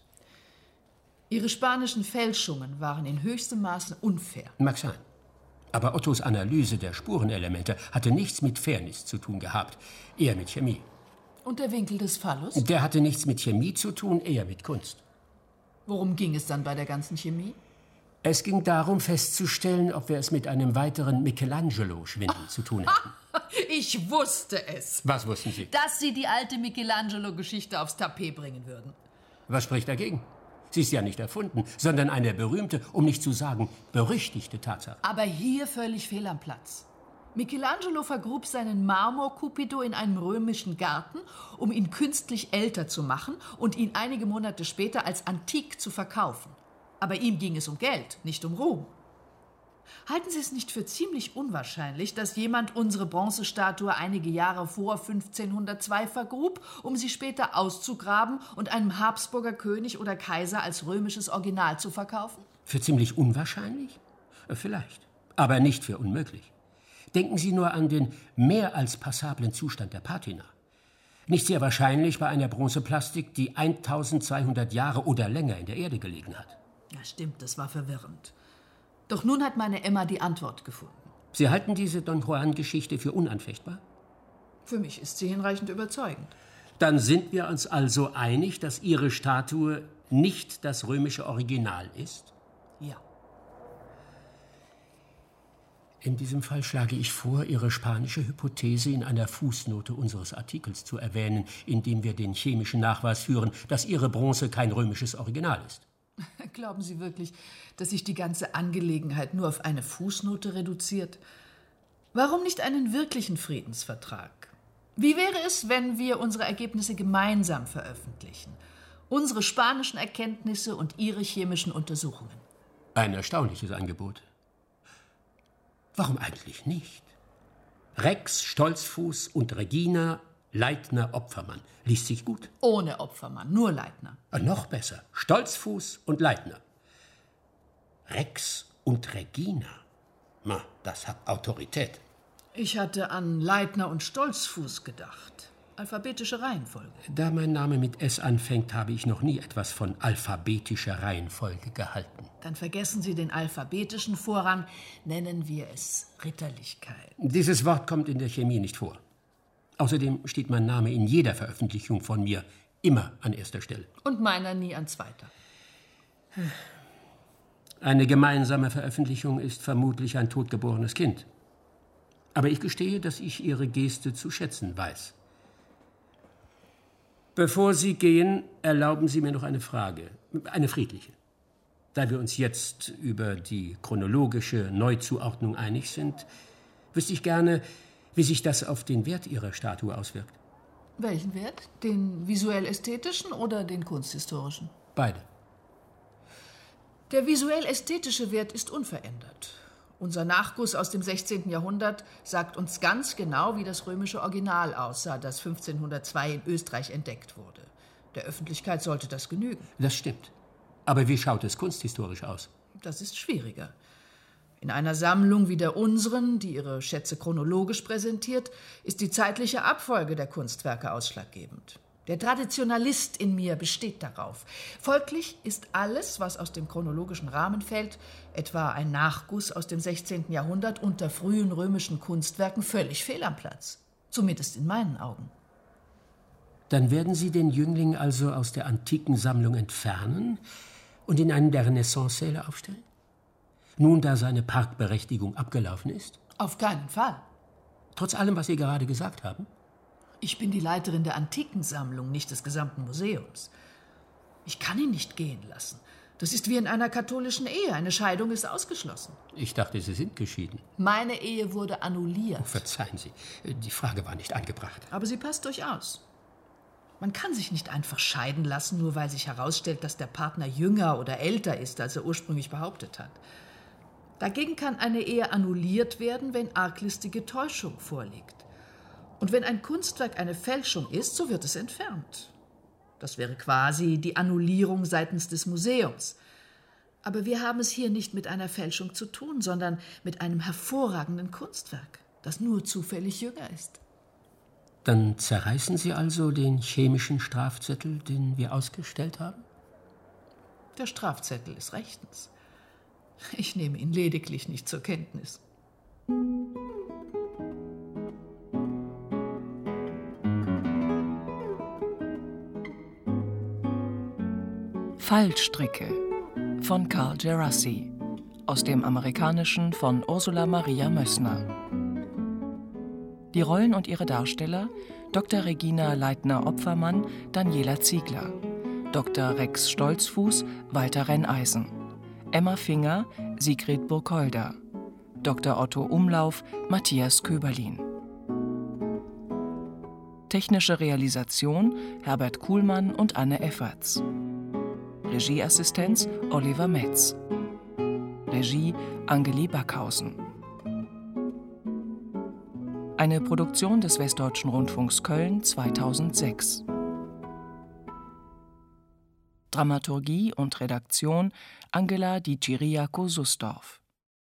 Ihre spanischen Fälschungen waren in höchstem Maße unfair. Mag sein. Aber Ottos Analyse der Spurenelemente hatte nichts mit Fairness zu tun gehabt, eher mit Chemie. Und der Winkel des Phallus? Der hatte nichts mit Chemie zu tun, eher mit Kunst. Worum ging es dann bei der ganzen Chemie? Es ging darum, festzustellen, ob wir es mit einem weiteren Michelangelo-Schwindel zu tun hatten. Ich wusste es. Was wussten Sie? Dass Sie die alte Michelangelo-Geschichte aufs Tapet bringen würden. Was spricht dagegen? Sie ist ja nicht erfunden, sondern eine berühmte, um nicht zu sagen berüchtigte Tatsache. Aber hier völlig fehl am Platz. Michelangelo vergrub seinen Marmor-Cupido in einem römischen Garten, um ihn künstlich älter zu machen und ihn einige Monate später als antik zu verkaufen. Aber ihm ging es um Geld, nicht um Ruhm. Halten Sie es nicht für ziemlich unwahrscheinlich, dass jemand unsere Bronzestatue einige Jahre vor fünfzehnhundertzwei vergrub, um sie später auszugraben und einem Habsburger König oder Kaiser als römisches Original zu verkaufen? Für ziemlich unwahrscheinlich? Vielleicht, aber nicht für unmöglich. Denken Sie nur an den mehr als passablen Zustand der Patina. Nicht sehr wahrscheinlich bei einer Bronzeplastik, die eintausendzweihundert Jahre oder länger in der Erde gelegen hat. Ja, stimmt, das war verwirrend. Doch nun hat meine Emma die Antwort gefunden. Sie halten diese Don Juan-Geschichte für unanfechtbar? Für mich ist sie hinreichend überzeugend. Dann sind wir uns also einig, dass Ihre Statue nicht das römische Original ist? Ja. In diesem Fall schlage ich vor, Ihre spanische Hypothese in einer Fußnote unseres Artikels zu erwähnen, in dem wir den chemischen Nachweis führen, dass Ihre Bronze kein römisches Original ist. Glauben Sie wirklich, dass sich die ganze Angelegenheit nur auf eine Fußnote reduziert? Warum nicht einen wirklichen Friedensvertrag? Wie wäre es, wenn wir unsere Ergebnisse gemeinsam veröffentlichen? Unsere spanischen Erkenntnisse und Ihre chemischen Untersuchungen. Ein erstaunliches Angebot. Warum eigentlich nicht? Rex, Stolzfuß und Regina Leitner-Opfermann. Liest sich gut. Ohne Opfermann, nur Leitner. Ah, noch besser. Stolzfuß und Leitner. Rex und Regina. Na, das hat Autorität. Ich hatte an Leitner und Stolzfuß gedacht. Alphabetische Reihenfolge. Da mein Name mit S anfängt, habe ich noch nie etwas von alphabetischer Reihenfolge gehalten. Dann vergessen Sie den alphabetischen Vorrang, nennen wir es Ritterlichkeit. Dieses Wort kommt in der Chemie nicht vor. Außerdem steht mein Name in jeder Veröffentlichung von mir immer an erster Stelle. Und meiner nie an zweiter. Eine gemeinsame Veröffentlichung ist vermutlich ein totgeborenes Kind. Aber ich gestehe, dass ich Ihre Geste zu schätzen weiß. Bevor Sie gehen, erlauben Sie mir noch eine Frage, eine friedliche. Da wir uns jetzt über die chronologische Neuzuordnung einig sind, wüsste ich gerne, wie sich das auf den Wert Ihrer Statue auswirkt. Welchen Wert? Den visuell-ästhetischen oder den kunsthistorischen? Beide. Der visuell-ästhetische Wert ist unverändert. Unser Nachguss aus dem sechzehnten Jahrhundert sagt uns ganz genau, wie das römische Original aussah, das fünfzehnhundertzwei in Österreich entdeckt wurde. Der Öffentlichkeit sollte das genügen. Das stimmt. Aber wie schaut es kunsthistorisch aus? Das ist schwieriger. In einer Sammlung wie der unseren, die ihre Schätze chronologisch präsentiert, ist die zeitliche Abfolge der Kunstwerke ausschlaggebend. Der Traditionalist in mir besteht darauf. Folglich ist alles, was aus dem chronologischen Rahmen fällt, etwa ein Nachguss aus dem sechzehnten Jahrhundert unter frühen römischen Kunstwerken, völlig fehl am Platz. Zumindest in meinen Augen. Dann werden Sie den Jüngling also aus der antiken Sammlung entfernen und in einen der Renaissance-Säle aufstellen? Nun, da seine Parkberechtigung abgelaufen ist? Auf keinen Fall. Trotz allem, was Sie gerade gesagt haben? Ich bin die Leiterin der Antikensammlung, nicht des gesamten Museums. Ich kann ihn nicht gehen lassen. Das ist wie in einer katholischen Ehe. Eine Scheidung ist ausgeschlossen. Ich dachte, Sie sind geschieden. Meine Ehe wurde annulliert. Oh, verzeihen Sie, die Frage war nicht angebracht. Aber sie passt durchaus. Man kann sich nicht einfach scheiden lassen, nur weil sich herausstellt, dass der Partner jünger oder älter ist, als er ursprünglich behauptet hat. Dagegen kann eine Ehe annulliert werden, wenn arglistige Täuschung vorliegt. Und wenn ein Kunstwerk eine Fälschung ist, so wird es entfernt. Das wäre quasi die Annullierung seitens des Museums. Aber wir haben es hier nicht mit einer Fälschung zu tun, sondern mit einem hervorragenden Kunstwerk, das nur zufällig jünger ist. Dann zerreißen Sie also den chemischen Strafzettel, den wir ausgestellt haben? Der Strafzettel ist rechtens. Ich nehme ihn lediglich nicht zur Kenntnis. Fallstricke von Karl Djerassi, aus dem Amerikanischen von Ursula Maria Mössner. Die Rollen und ihre Darsteller: Doktor Regina Leitner-Opfermann, Daniela Ziegler, Doktor Rex Stolzfuß, Walter Renneisen, Emma Finger, Sigrid Burgholder, Doktor Otto Umlauf, Matthias Köberlin. Technische Realisation Herbert Kuhlmann und Anne Efferts. Regieassistenz Oliver Metz. Regie Angeli Backhausen. Eine Produktion des Westdeutschen Rundfunks Köln zweitausendsechs. Dramaturgie und Redaktion Angela Di Ciriaco-Susdorf.